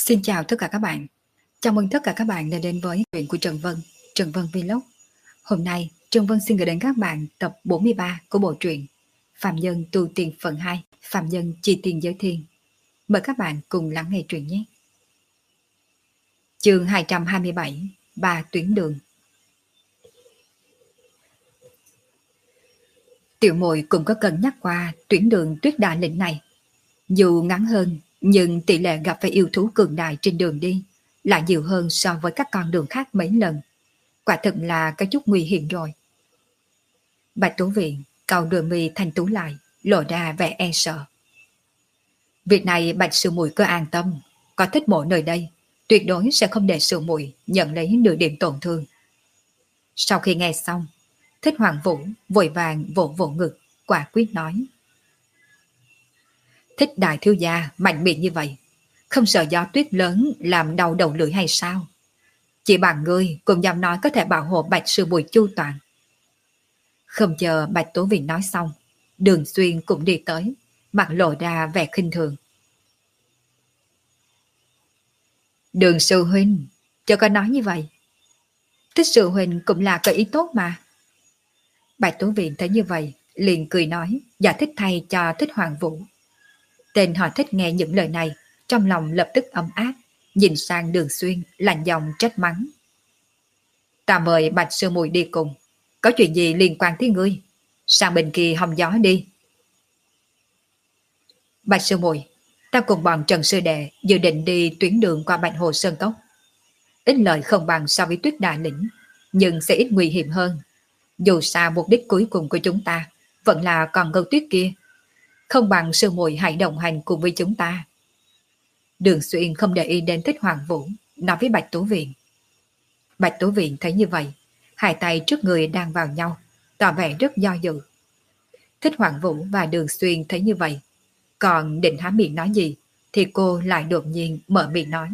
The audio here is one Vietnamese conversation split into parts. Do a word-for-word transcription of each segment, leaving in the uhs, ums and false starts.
Xin chào tất cả các bạn. Chào mừng tất cả các bạn đã đến với truyện của Trần Vân, Trần Vân Vlog. Hôm nay, Trần Vân xin gửi đến các bạn tập bốn mươi ba của bộ truyện Phạm Nhân tu tiền phần hai, Phạm Nhân chi tiền giới thiên. Mời các bạn cùng lắng nghe truyện nhé. Chương hai trăm hai mươi bảy, Ba tuyến đường. Tiểu Muội cũng có cân nhắc qua tuyến đường Tuyết Đà Lĩnh này. Dù ngắn hơn, nhưng tỷ lệ gặp phải yêu thú cường đại trên đường đi lại nhiều hơn so với các con đường khác mấy lần. Quả thực là có chút nguy hiểm rồi. Bạch Tú Viện cau đôi mi thanh tú lại, lộ ra vẻ e sợ. Việc này Bạch sư muội cứ an tâm, có Thích Mộ nơi đây, tuyệt đối sẽ không để sư muội nhận lấy nửa điểm tổn thương. Sau khi nghe xong, Thích Hoàng Vũ vội vàng vỗ vỗ ngực, quả quyết nói: Thích đại thiếu gia mạnh miệng như vậy, không sợ gió tuyết lớn làm đau đầu lưỡi hay sao? Chỉ bằng ngươi cũng dám nói có thể bảo hộ Bạch sư muội chu toàn. Không chờ Bạch Tố Viện nói xong, Đường Xuyên cũng đi tới, mặt lộ ra vẻ khinh thường. Đường sư huynh, cho có nói như vậy. Thích sư huynh cũng là có ý tốt mà. Bạch Tố Viện thấy như vậy, liền cười nói, giải thích thay cho Thích Hoàng Vũ. Tên họ Thích nghe những lời này, trong lòng lập tức ấm áp, nhìn sang Đường Xuyên, lạnh giọng trách mắng. Ta mời Bạch sư muội đi cùng, có chuyện gì liên quan tới ngươi? Sang bên kia hòng gió đi. Bạch sư muội, ta cùng bọn Trần sư đệ dự định đi tuyến đường qua Bạch Hồ Sơn Cốc. Ít lợi không bằng so với Tuyết Đà Lĩnh, nhưng sẽ ít nguy hiểm hơn. Dù sao mục đích cuối cùng của chúng ta vẫn là còn ngâu tuyết kia. Không bằng sư muội hãy đồng hành cùng với chúng ta. Đường Xuyên không để ý đến Thích Hoàng Vũ, nói với Bạch Tố Viện. Bạch Tố Viện thấy như vậy, hai tay trước người đang vào nhau, tỏ vẻ rất do dự. Thích Hoàng Vũ và Đường Xuyên thấy như vậy, còn định há miệng nói gì, thì cô lại đột nhiên mở miệng nói.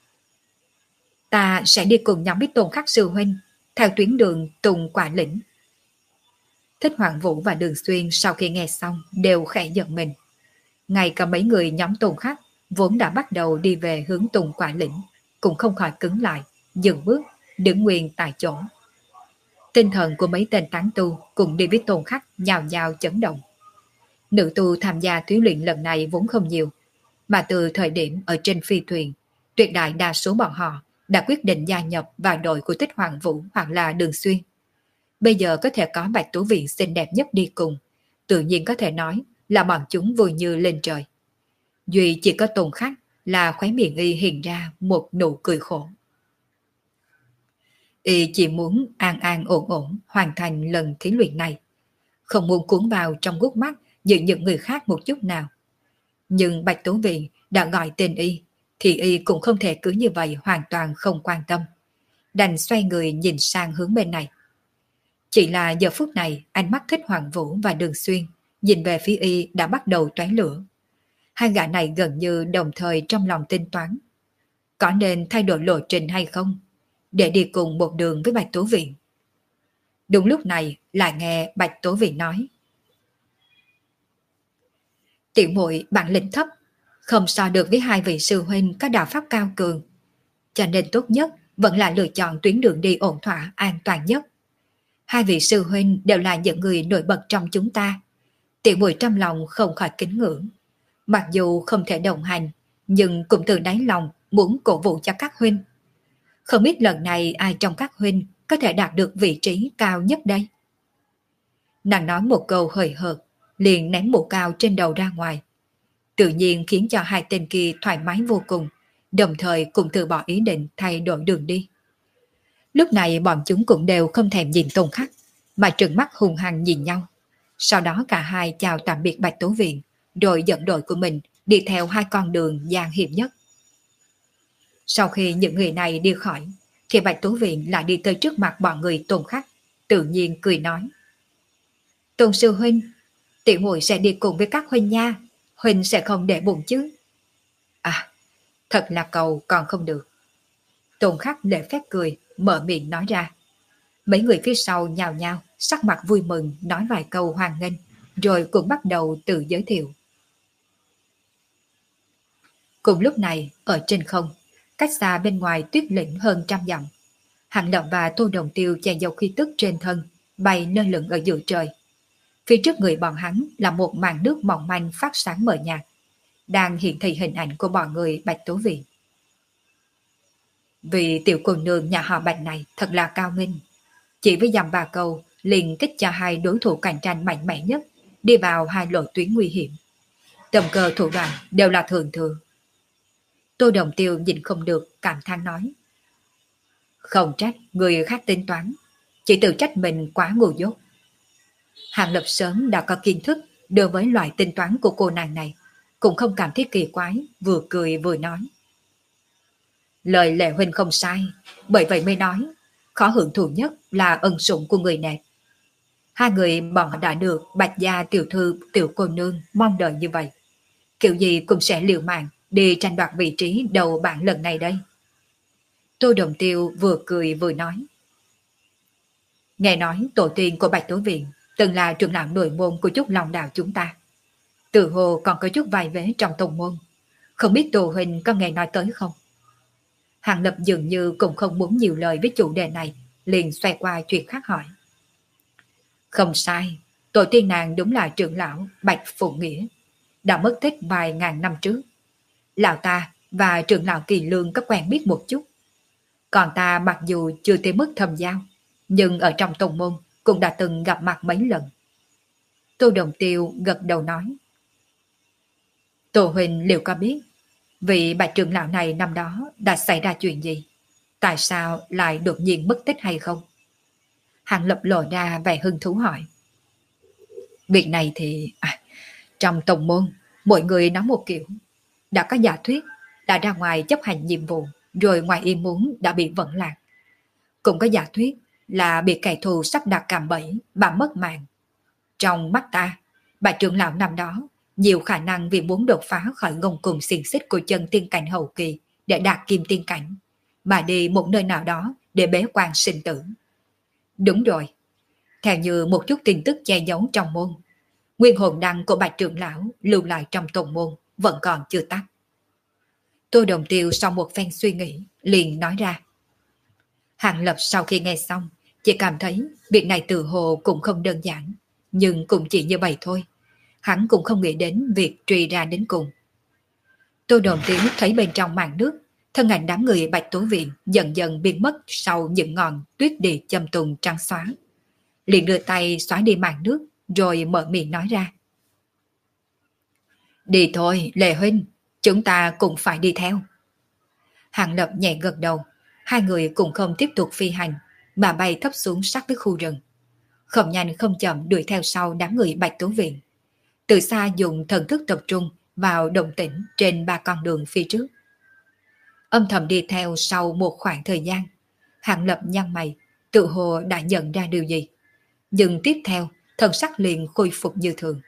Ta sẽ đi cùng nhóm Bích Tôn Khắc sư huynh, theo tuyến đường Tùng Quả Lĩnh. Thích Hoàng Vũ và Đường Xuyên sau khi nghe xong đều khẽ giận mình. Ngay cả mấy người nhóm Tùng Khắc vốn đã bắt đầu đi về hướng Tùng Quả Lĩnh, cũng không khỏi cứng lại, dừng bước, đứng nguyên tại chỗ. Tinh thần của mấy tên tán tu cùng đi với Tôn Khắc nhào nhào chấn động. Nữ tu tham gia thí luyện lần này vốn không nhiều, mà từ thời điểm ở trên phi thuyền, tuyệt đại đa số bọn họ đã quyết định gia nhập vào đội của Thích Hoàng Vũ hoặc là Đường Xuyên. Bây giờ có thể có Bạch Tú Viện xinh đẹp nhất đi cùng, tự nhiên có thể nói là bọn chúng vui như lên trời. Duy chỉ có Tôn Khắc là khóe miệng y hiện ra một nụ cười khổ. Y chỉ muốn an an ổn ổn hoàn thành lần thí luyện này, không muốn cuốn vào trong gút mắt giữa những người khác một chút nào. Nhưng Bạch Tú Viện đã gọi tên y, thì y cũng không thể cứ như vậy hoàn toàn không quan tâm. Đành xoay người nhìn sang hướng bên này. Chỉ là giờ phút này ánh mắt Thích Hoàng Vũ và Đường Xuyên nhìn về phía y đã bắt đầu toán lửa. Hai gã này gần như đồng thời trong lòng tính toán. Có nên thay đổi lộ trình hay không, để đi cùng một đường với Bạch Tố Viện? Đúng lúc này lại nghe Bạch Tố Viện nói. Tiểu muội bản lĩnh thấp, không so được với hai vị sư huynh có đạo pháp cao cường. Cho nên tốt nhất vẫn là lựa chọn tuyến đường đi ổn thỏa an toàn nhất. Hai vị sư huynh đều là những người nổi bật trong chúng ta. Tiểu muội trong lòng không khỏi kính ngưỡng. Mặc dù không thể đồng hành, nhưng cũng từ đáy lòng muốn cổ vũ cho các huynh. Không biết lần này ai trong các huynh có thể đạt được vị trí cao nhất đây? Nàng nói một câu hời hợt, liền ném mũ cao trên đầu ra ngoài. Tự nhiên khiến cho hai tên kia thoải mái vô cùng, đồng thời cùng từ bỏ ý định thay đổi đường đi. Lúc này bọn chúng cũng đều không thèm nhìn Tôn Khắc, mà trừng mắt hung hăng nhìn nhau. Sau đó cả hai chào tạm biệt Bạch Tố Viện, rồi dẫn đội của mình đi theo hai con đường gian hiểm nhất. Sau khi những người này đi khỏi, thì Bạch Tố Viện lại đi tới trước mặt bọn người Tôn Khắc, tự nhiên cười nói. Tôn sư huynh, tiểu muội sẽ đi cùng với các huynh nha, huynh sẽ không để bụng chứ? À, thật là cầu còn không được. Tôn Khắc lễ phép cười, mở miệng nói ra. Mấy người phía sau nhào nhào, sắc mặt vui mừng nói vài câu hoan nghênh, rồi cũng bắt đầu tự giới thiệu. Cùng lúc này, ở trên không, cách xa bên ngoài tuyết lĩnh hơn trăm dặm. Hàng Lập và Tô Đồng Tiêu che giấu khí tức trên thân, bay lơ lửng ở giữa trời. Phía trước người bọn hắn là một màn nước mỏng manh phát sáng mờ nhạt, đang hiện thị hình ảnh của bọn người Bạch Tố Viện. Vì tiểu cô nương nhà họ Bạch này thật là cao minh. Chỉ với dòng ba câu liền kích cho hai đối thủ cạnh tranh mạnh mẽ nhất đi vào hai lộ tuyến nguy hiểm. Tầm cơ thủ đoạn đều là thường thường. Tô Đồng Tiêu nhìn không được cảm thán nói. Không trách người khác tính toán, chỉ tự trách mình quá ngu dốt. Hàng Lập sớm đã có kiến thức đối với loại tính toán của cô nàng này, cũng không cảm thấy kỳ quái, vừa cười vừa nói. Lời Lệ huynh không sai, bởi vậy mới nói, khó hưởng thụ nhất là ân sủng của người nẹp. Hai người bọn họ đã được Bạch gia tiểu thư tiểu cô nương mong đợi như vậy. Kiểu gì cũng sẽ liều mạng đi tranh đoạt vị trí đầu bảng lần này đây. Tô Đồng Tiêu vừa cười vừa nói. Nghe nói tổ tiên của Bạch Tố Viện từng là trưởng lão nội môn của chút lòng đạo chúng ta. Từ hồ còn có chút vài vế trong tông môn. Không biết Tô huynh có nghe nói tới không? Hàng Lập dường như cũng không muốn nhiều lời với chủ đề này, liền xoay qua chuyện khác hỏi. Không sai, tổ tiên nàng đúng là trưởng lão Bạch Phụ Nghĩa, đã mất tích vài ngàn năm trước. Lão ta và trưởng lão Kỳ Lương có quen biết một chút. Còn ta mặc dù chưa tới mức thâm giao, nhưng ở trong tông môn cũng đã từng gặp mặt mấy lần. Tô Đồng Tiêu gật đầu nói. Tô huynh liệu có biết vị Bạch trưởng lão này năm đó đã xảy ra chuyện gì? Tại sao lại đột nhiên mất tích hay không? Hàng Lập lộ ra vẻ hứng thú hỏi. Việc này thì à, trong tông môn mọi người nói một kiểu. Đã có giả thuyết đã ra ngoài chấp hành nhiệm vụ rồi ngoài ý muốn đã bị vận lạc. Cũng có giả thuyết là bị kẻ thù sắp đặt cạm bẫy bà mất mạng. Trong mắt ta, Bạch trưởng lão năm đó nhiều khả năng vì muốn đột phá khỏi ngông cùng xiềng xích của chân tiên cảnh hậu kỳ để đạt kim tiên cảnh, mà đi một nơi nào đó để bế quan sinh tử. Đúng rồi, theo như một chút tin tức che giấu trong môn, nguyên hồn đăng của Bạch trưởng lão lưu lại trong tông môn vẫn còn chưa tắt. Tô Đồng Tiêu sau một phen suy nghĩ liền nói ra. Hàng Lập sau khi nghe xong chỉ cảm thấy việc này từ hồ cũng không đơn giản, nhưng cũng chỉ như vậy thôi. Hắn cũng không nghĩ đến việc truy ra đến cùng. Tô Đồng Tiêu thấy bên trong màn nước, thân ảnh đám người Bạch Tố Viện dần dần biến mất sau những ngọn tuyết địa châm tùng trắng xóa. Liền đưa tay xóa đi màn nước rồi mở miệng nói ra. Đi thôi, Lệ huynh, chúng ta cũng phải đi theo. Hàng Lập nhẹ gật đầu, hai người cũng không tiếp tục phi hành, mà bay thấp xuống sát với khu rừng. Không nhanh không chậm đuổi theo sau đám người Bạch Tố Viện. Từ xa dùng thần thức tập trung vào động tĩnh trên ba con đường phía trước. Âm thầm đi theo sau một khoảng thời gian, Hàng Lập nhăn mày, tự hồ đã nhận ra điều gì. Nhưng tiếp theo, thần sắc liền khôi phục như thường.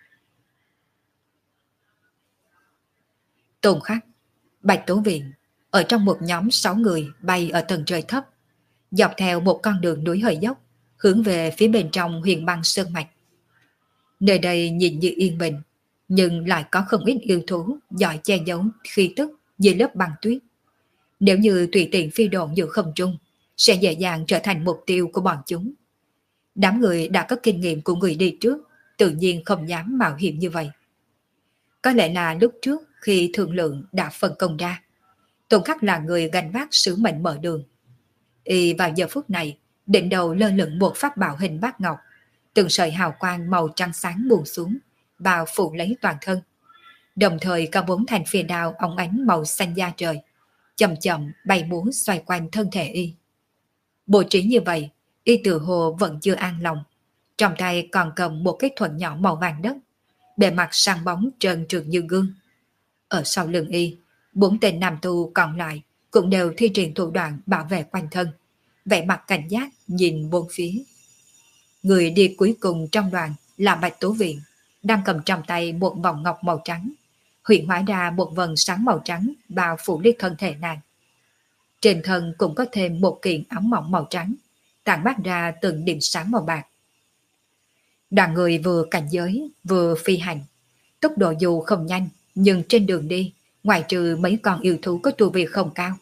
Tôn Khắc, Bạch Tố Viện, ở trong một nhóm sáu người bay ở tầng trời thấp, dọc theo một con đường núi hơi dốc, hướng về phía bên trong huyền băng sơn mạch. Nơi đây nhìn như yên bình, nhưng lại có không ít yêu thú giỏi che giấu khí tức dưới lớp băng tuyết. Nếu như tùy tiện phi độn giữa không trung, sẽ dễ dàng trở thành mục tiêu của bọn chúng. Đám người đã có kinh nghiệm của người đi trước, tự nhiên không dám mạo hiểm như vậy. Có lẽ là lúc trước khi Thượng Lượng đã phân công ra, Tôn Khắc là người gánh vác sứ mệnh mở đường. Y vào giờ phút này, đỉnh đầu lơ lửng một pháp bảo hình bát ngọc, từng sợi hào quang màu trắng sáng buông xuống, bao phủ lấy toàn thân. Đồng thời có bốn thanh phi đao óng ánh màu xanh da trời, chậm chậm bay múa xoay quanh thân thể Y. Bộ trí như vậy, Y tự hồ vẫn chưa an lòng. Trong tay còn cầm một cái thuẫn nhỏ màu vàng đất, bề mặt sáng bóng trơn trượt như gương. Ở sau lưng Y, bốn tên nam tu còn lại cũng đều thi triển thủ đoạn bảo vệ quanh thân, vẻ mặt cảnh giác nhìn bốn phía. Người đi cuối cùng trong đoàn là Bạch Tố Viện, đang cầm trong tay một vòng ngọc màu trắng, hiện hóa ra một vầng sáng màu trắng bao phủ lấy thân thể nàng. Trên thân cũng có thêm một kiện áo mỏng màu trắng, tản mát ra từng điểm sáng màu bạc. Đoàn người vừa cảnh giới vừa phi hành, tốc độ dù không nhanh, nhưng trên đường đi, ngoài trừ mấy con yêu thú có tu vi không cao,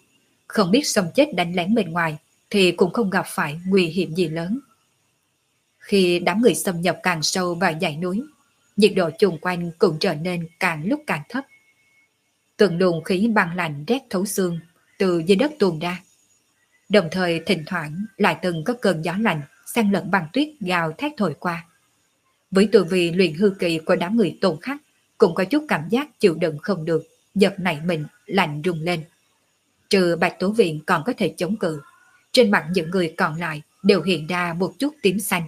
không biết xông chết đánh lén bên ngoài thì cũng không gặp phải nguy hiểm gì lớn. Khi đám người xâm nhập càng sâu vào dãy núi, nhiệt độ chung quanh cũng trở nên càng lúc càng thấp. Từng luồng khí băng lạnh rét thấu xương từ dưới đất tuôn ra. Đồng thời thỉnh thoảng lại từng có cơn gió lạnh xen lẫn băng tuyết gào thét thổi qua. Với tu vi luyện hư kỳ của đám người Tôn Khắc cũng có chút cảm giác chịu đựng không được, giật nảy mình, lạnh rung lên. Trừ Bạch Tố Viện còn có thể chống cự, trên mặt những người còn lại đều hiện ra một chút tím xanh.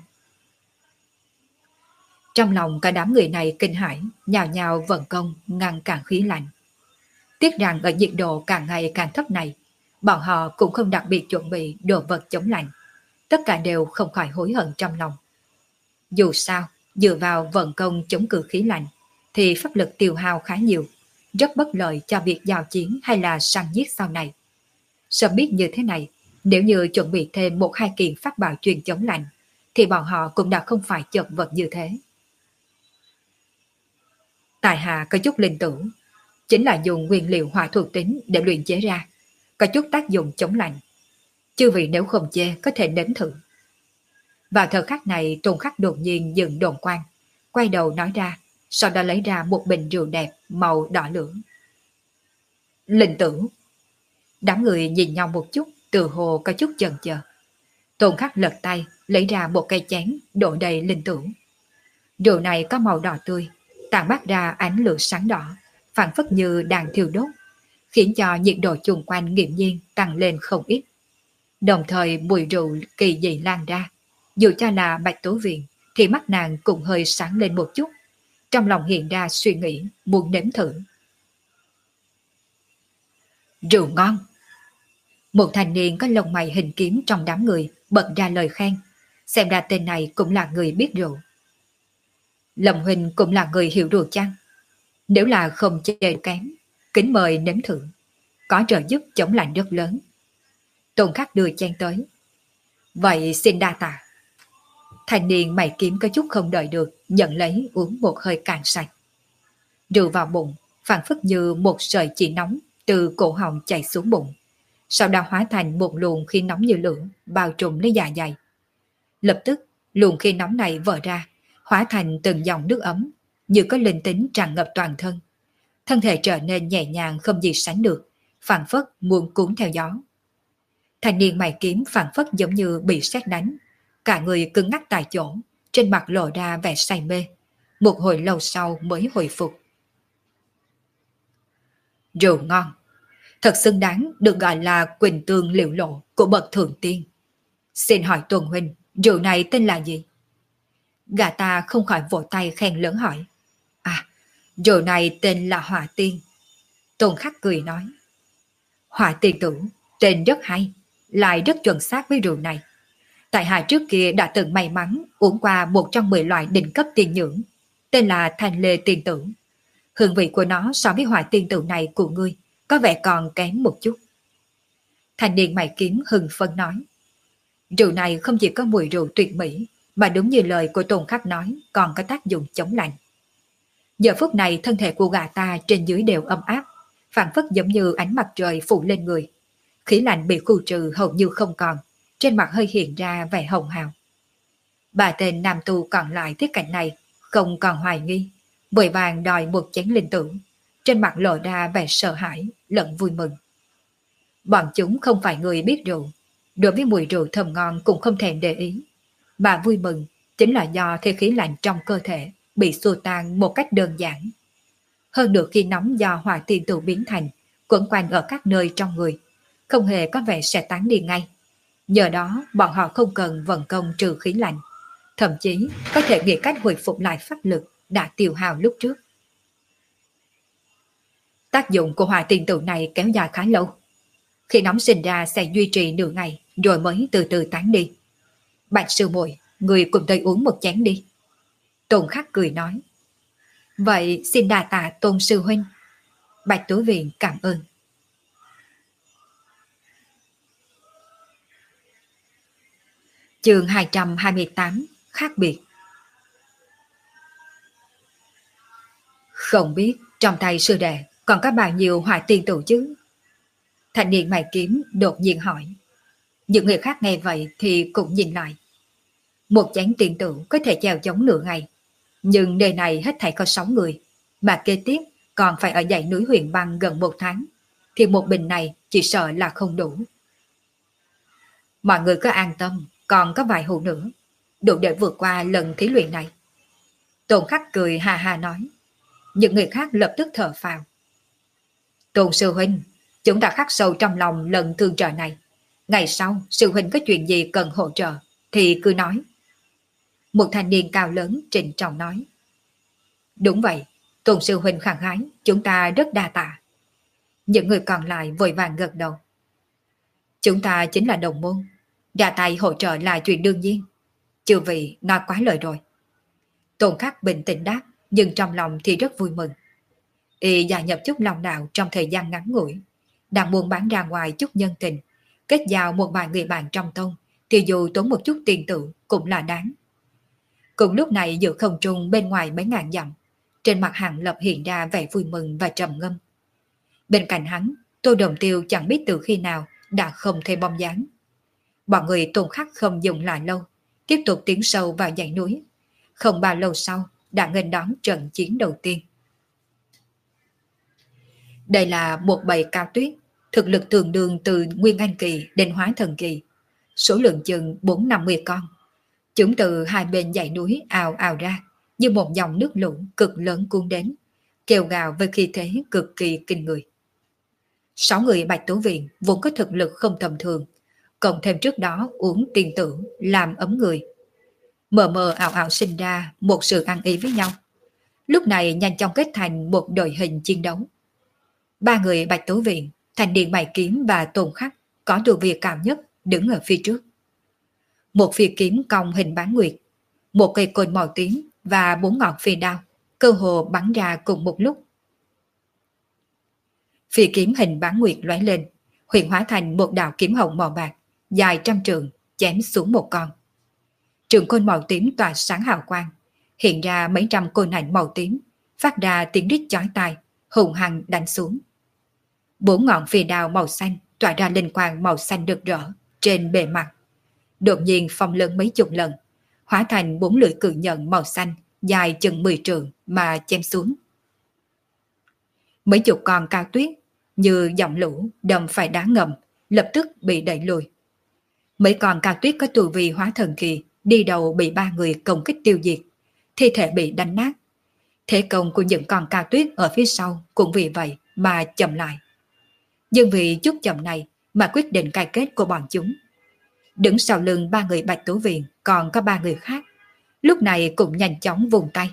Trong lòng cả đám người này kinh hãi, nhào nhào vận công ngăn cản khí lạnh. Tiếc rằng ở nhiệt độ càng ngày càng thấp này, bọn họ cũng không đặc biệt chuẩn bị đồ vật chống lạnh. Tất cả đều không khỏi hối hận trong lòng. Dù sao, dựa vào vận công chống cự khí lạnh, thì pháp lực tiêu hao khá nhiều, rất bất lợi cho việc giao chiến hay là săn giết sau này. Sớm biết như thế này, nếu như chuẩn bị thêm một hai kiện pháp bảo truyền chống lạnh, thì bọn họ cũng đã không phải chật vật như thế. Tại hạ có chút linh tử, chính là dùng nguyên liệu hỏa thuộc tính để luyện chế ra, có chút tác dụng chống lạnh. Chư vị nếu không chê có thể nếm thử. Vào thời khắc này Tôn Khắc đột nhiên dừng đồn quan, quay đầu nói ra, sau đó lấy ra một bình rượu đẹp màu đỏ lửa. Linh tử. Đám người nhìn nhau một chút, từ hồ có chút chần chờ. Tôn Khắc lật tay lấy ra một cây chén đổ đầy linh tử. Rượu này có màu đỏ tươi, tản mát ra ánh lửa sáng đỏ, phản phất như đang thiêu đốt, khiến cho nhiệt độ chung quanh nghiễm nhiên tăng lên không ít. Đồng thời mùi rượu kỳ dị lan ra, dù cho là Bạch Tố Viện thì mắt nàng cũng hơi sáng lên một chút, trong lòng hiện ra suy nghĩ muốn nếm thử. Rượu ngon. Một thanh niên có lông mày hình kiếm trong đám người bật ra lời khen, xem ra tên này cũng là người biết rượu. Lâm huynh cũng là người hiểu rượu chăng? Nếu là không chơi kém, kính mời nếm thử, có trợ giúp chống lạnh rất lớn. Tôn Khắc đưa chén tới. Vậy xin đa tạ. Thanh niên mày kiếm có chút không đợi được, nhận lấy uống một hơi cạn sạch. Rượu vào bụng, phản phất như một sợi chỉ nóng từ cổ họng chảy xuống bụng, sau đó hóa thành một luồng khí nóng như lửa bao trùm lấy dạ dày. Lập tức luồng khí nóng này vỡ ra, hóa thành từng dòng nước ấm, như có linh tính tràn ngập toàn thân. Thân thể trở nên nhẹ nhàng không gì sánh được, phản phất muốn cuốn theo gió. Thanh niên mày kiếm phản phất giống như bị sét đánh, cả người cứng ngắc tại chỗ, trên mặt lộ ra vẻ say mê, một hồi lâu sau mới hồi phục. Rượu ngon, thật xứng đáng được gọi là quỳnh tương liệu lộ của bậc thượng tiên. Xin hỏi Tuần huynh, rượu này tên là gì? Gã ta không khỏi vỗ tay khen lớn hỏi. À, rượu này tên là Hỏa Tiên. Tôn Khắc cười nói. Hỏa Tiên tử, tên rất hay, lại rất chuẩn xác với rượu này. Tại hạ trước kia đã từng may mắn uống qua một trong mười loại đỉnh cấp tiên nhưỡng, tên là Thanh Lê Tiên Tử. Hương vị của nó so với Hỏa Tiên Tử này của ngươi có vẻ còn kém một chút. Thanh niên mày kiếm hưng phấn nói. Rượu này không chỉ có mùi rượu tuyệt mỹ, mà đúng như lời của Tôn Khắc nói, còn có tác dụng chống lạnh. Giờ phút này thân thể của gã ta trên dưới đều ấm áp, phản phất giống như ánh mặt trời phủ lên người. Khí lạnh bị khu trừ hầu như không còn, trên mặt hơi hiện ra vẻ hồng hào. Bà tên nam tu còn lại thấy cảnh này, không còn hoài nghi, vội vàng đòi một chén linh tử, trên mặt lộ ra vẻ sợ hãi, lẫn vui mừng. Bọn chúng không phải người biết rượu, đối với mùi rượu thơm ngon cũng không thèm để ý, mà vui mừng chính là do thế khí lạnh trong cơ thể bị xua tan một cách đơn giản. Hơn nữa khi nóng do hỏa tiên tử biến thành, quẩn quanh ở các nơi trong người, không hề có vẻ sẽ tán đi ngay. Nhờ đó bọn họ không cần vận công trừ khí lạnh, thậm chí có thể nghĩ cách hồi phục lại pháp lực đã tiêu hao lúc trước. Tác dụng của hỏa tiên tử này kéo dài khá lâu. Khi nóng sinh ra sẽ duy trì nửa ngày rồi mới từ từ tán đi. Bạch sư muội, người cùng tôi uống một chén đi. Tôn Khắc cười nói. Vậy xin đà tạ Tôn sư huynh. Bạch Tố Viện cảm ơn. Chương hai trăm hai mươi tám, khác biệt. Không biết trong tay sư đệ còn có bao nhiêu hỏa tiên tử chứ? Thanh niên mày kiếm đột nhiên hỏi. Những người khác nghe vậy thì cũng nhìn lại. Một chén tiền tử có thể chèo chống nửa ngày, nhưng nơi này hết thảy có sáu người, mà kế tiếp còn phải ở dãy núi Huyền Băng gần một tháng, thì một bình này chỉ sợ là không đủ. Mọi người cứ an tâm, còn có vài hũ nữa, đủ để vượt qua lần thí luyện này. Tôn Khắc cười hà hà nói. Những người khác lập tức thở phào. Tôn sư huynh, chúng ta khắc sâu trong lòng lần thương trợ này. Ngày sau, sư huynh có chuyện gì cần hỗ trợ, thì cứ nói. Một thanh niên cao lớn trịnh trọng nói. Đúng vậy, Tôn sư huynh khẳng khái, chúng ta rất đa tạ. Những người còn lại vội vàng gật đầu. Chúng ta chính là đồng môn, đa tay hỗ trợ là chuyện đương nhiên. Chư vị nói quá lời rồi. Tôn Khắc bình tĩnh đáp, nhưng trong lòng thì rất vui mừng. Y gia nhập chút lòng đạo trong thời gian ngắn ngủi, đang muốn bán ra ngoài chút nhân tình, kết giao một vài người bạn trong tông, thì dù tốn một chút tiền tử cũng là đáng. Cùng lúc này giữa không trung bên ngoài mấy ngàn dặm, trên mặt Hàng Lập hiện ra vẻ vui mừng và trầm ngâm. Bên cạnh hắn, Tô Đồng Tiêu chẳng biết từ khi nào đã không thấy bóng dáng. Bọn người Tôn Khắc không dừng lại lâu, tiếp tục tiến sâu vào dãy núi. Không bao lâu sau, đã nghênh đón trận chiến đầu tiên. Đây là một bầy cao tuyết, thực lực tương đương từ Nguyên Anh Kỳ đến Hóa Thần Kỳ, số lượng chừng bốn năm mươi con. Chúng từ hai bên dãy núi ào ào ra, như một dòng nước lũ cực lớn cuốn đến, kêu gào với khí thế cực kỳ kinh người. Sáu người Bạch Tố Viện vốn có thực lực không tầm thường, cộng thêm trước đó uống tiền tử làm ấm người. Mờ mờ ảo ảo sinh ra một sự ăn ý với nhau. Lúc này nhanh chóng kết thành một đội hình chiến đấu. Ba người Bạch Tố Viện, Thanh niên Mày Kiếm và Tôn Khắc có tu vi cao nhất đứng ở phía trước. Một phi kiếm cong hình bán nguyệt, một cây côn màu tím và bốn ngọn phi đao cơ hồ bắn ra cùng một lúc. Phi kiếm hình bán nguyệt lóe lên, huyền hóa thành một đạo kiếm hồng màu bạc, dài trăm trượng, chém xuống một con. Trường côn màu tím tỏa sáng hào quang, hiện ra mấy trăm côn ảnh màu tím, phát ra tiếng rít chói tai, hùng hăng đánh xuống. Bốn ngọn phi đao màu xanh tỏa ra linh quang màu xanh rực rỡ trên bề mặt. Đột nhiên phong lớn mấy chục lần, hóa thành bốn lưỡi cự nhận màu xanh dài chừng mười trượng mà chém xuống. Mấy chục con cao tuyết như dòng lũ đâm phải đá ngầm, lập tức bị đẩy lùi. Mấy con cao tuyết có tu vi Hóa Thần Kỳ đi đầu bị ba người công kích tiêu diệt, thi thể bị đánh nát. Thế công của những con cao tuyết ở phía sau cũng vì vậy mà chậm lại. Nhưng vì chút chậm này mà quyết định cái kết của bọn chúng. Đứng sau lưng ba người Bạch Tố Viện còn có ba người khác, lúc này cũng nhanh chóng vùng tay.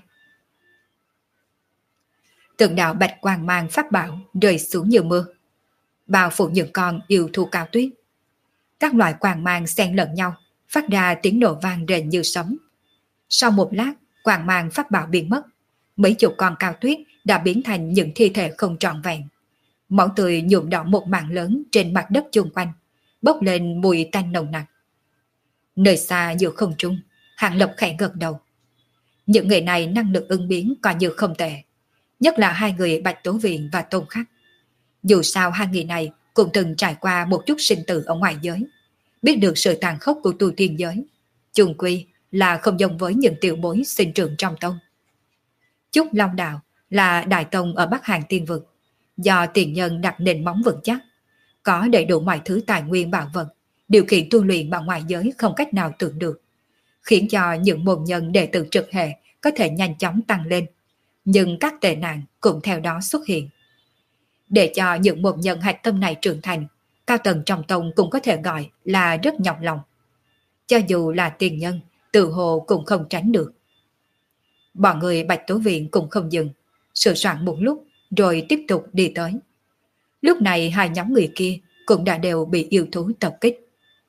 Từng đạo bạch quang mang pháp bảo rơi xuống như mưa, bao phủ những con yêu thú cao tuyết. Các loại quang mang xen lẫn nhau, phát ra tiếng nổ vang rền như sấm. Sau một lát, quang mang pháp bảo biến mất, mấy chục con cao tuyết đã biến thành những thi thể không trọn vẹn. Máu tươi nhuộm đỏ một mảng lớn trên mặt đất chung quanh, bốc lên mùi tanh nồng nặc. Nơi xa giữa không trung, Hàng Lập khẽ gật đầu. Những người này năng lực ứng biến coi như không tệ, nhất là hai người Bạch Tố Viện và Tôn Khắc. Dù sao hai người này cũng từng trải qua một chút sinh tử ở ngoài giới, biết được sự tàn khốc của tu tiên giới, chung quy là không giống với những tiểu bối sinh trưởng trong tông. Trúc Long Đạo là đại tông ở Bắc Hàn Tiên Vực, do tiền nhân đặt nền móng vững chắc, có đầy đủ mọi thứ tài nguyên bảo vật, điều kiện tu luyện mà ngoài giới không cách nào tưởng được, khiến cho những môn nhân đệ tử trực hệ có thể nhanh chóng tăng lên, nhưng các tệ nạn cũng theo đó xuất hiện. Để cho những môn nhân hạch tâm này trưởng thành, cao tầng trong tông cũng có thể gọi là rất nhọc lòng. Cho dù là tiền nhân, tự hồ cũng không tránh được. Bọn người Bạch Tố Viện cũng không dừng, sửa soạn một lúc rồi tiếp tục đi tới. Lúc này hai nhóm người kia cũng đã đều bị yêu thú tập kích.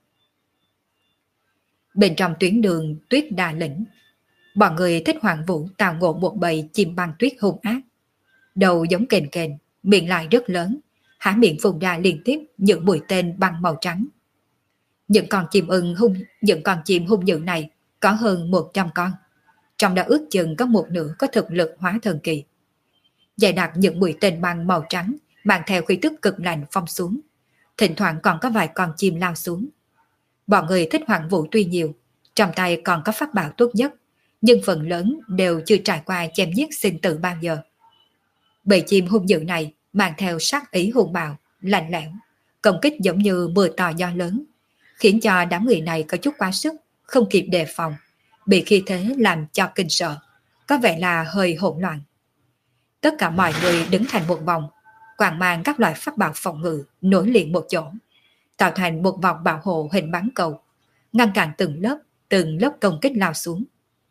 Bên trong tuyến đường tuyết đà lĩnh, bọn người thích Hoàng Vũ tào ngộ một bầy chim băng tuyết hung ác. Đầu giống kền kền, miệng lại rất lớn, há miệng phun ra liên tiếp những mũi tên băng màu trắng. Những con chim ưng hung, những con chim hung dữ này có hơn một trăm con, trong đó ước chừng có một nửa có thực lực Hóa Thần Kỳ. Dày đặc những mũi tên băng màu trắng mang theo khí tức cực lạnh phong xuống, thỉnh thoảng còn có vài con chim lao xuống. Bọn người thích Hoàng Vũ tuy nhiều, trong tay còn có pháp bảo tốt nhất, nhưng phần lớn đều chưa trải qua chém giết sinh tử bao giờ. Bầy chim hung dữ này mang theo sát ý hung bạo, lạnh lẽo, công kích giống như mưa to gió lớn, khiến cho đám người này có chút quá sức, không kịp đề phòng, bị khí thế làm cho kinh sợ, có vẻ là hơi hỗn loạn. Tất cả mọi người đứng thành một vòng, quàng mang các loại pháp bảo phòng ngự nối liền một chỗ, tạo thành một vòng bảo hộ hình bán cầu, ngăn cản từng lớp, từng lớp công kích lao xuống.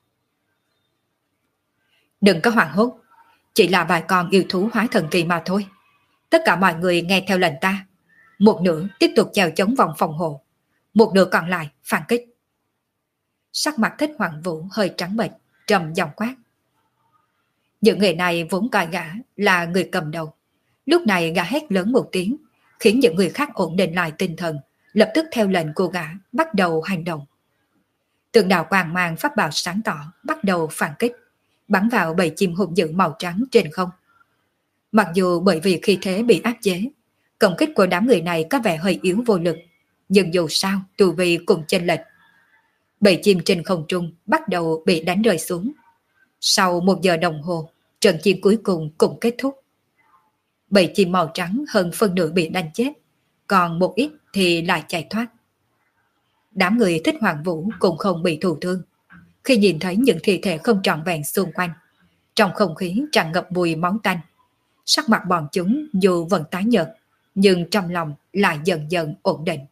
Đừng có hoảng hốt, chỉ là vài con yêu thú hóa thần kỳ mà thôi. Tất cả mọi người nghe theo lệnh ta, một nửa tiếp tục chèo chống vòng phòng hộ, một nửa còn lại phản kích. Sắc mặt Thích Hoàng Vũ hơi trắng bệch, trầm giọng quát. Những người này vốn coi gã là người cầm đầu, lúc này gã hét lớn một tiếng, khiến những người khác ổn định lại tinh thần, lập tức theo lệnh của gã bắt đầu hành động. Tượng đạo quang mang pháp bảo sáng tỏ bắt đầu phản kích, bắn vào bầy chim hung dữ màu trắng trên không. Mặc dù bởi vì khí thế bị áp chế, công kích của đám người này có vẻ hơi yếu vô lực, nhưng dù sao tu vi cùng chênh lệch. Bầy chim trên không trung bắt đầu bị đánh rơi xuống. Sau một giờ đồng hồ, trận chiến cuối cùng cũng kết thúc. Bầy chim màu trắng hơn phân nửa bị đánh chết, còn một ít thì lại chạy thoát. Đám người Thích Hoàng Vũ cũng không bị thụ thương. Khi nhìn thấy những thi thể không trọn vẹn xung quanh, trong không khí tràn ngập mùi máu tanh, sắc mặt bọn chúng dù vẫn tái nhợt, nhưng trong lòng lại dần dần ổn định.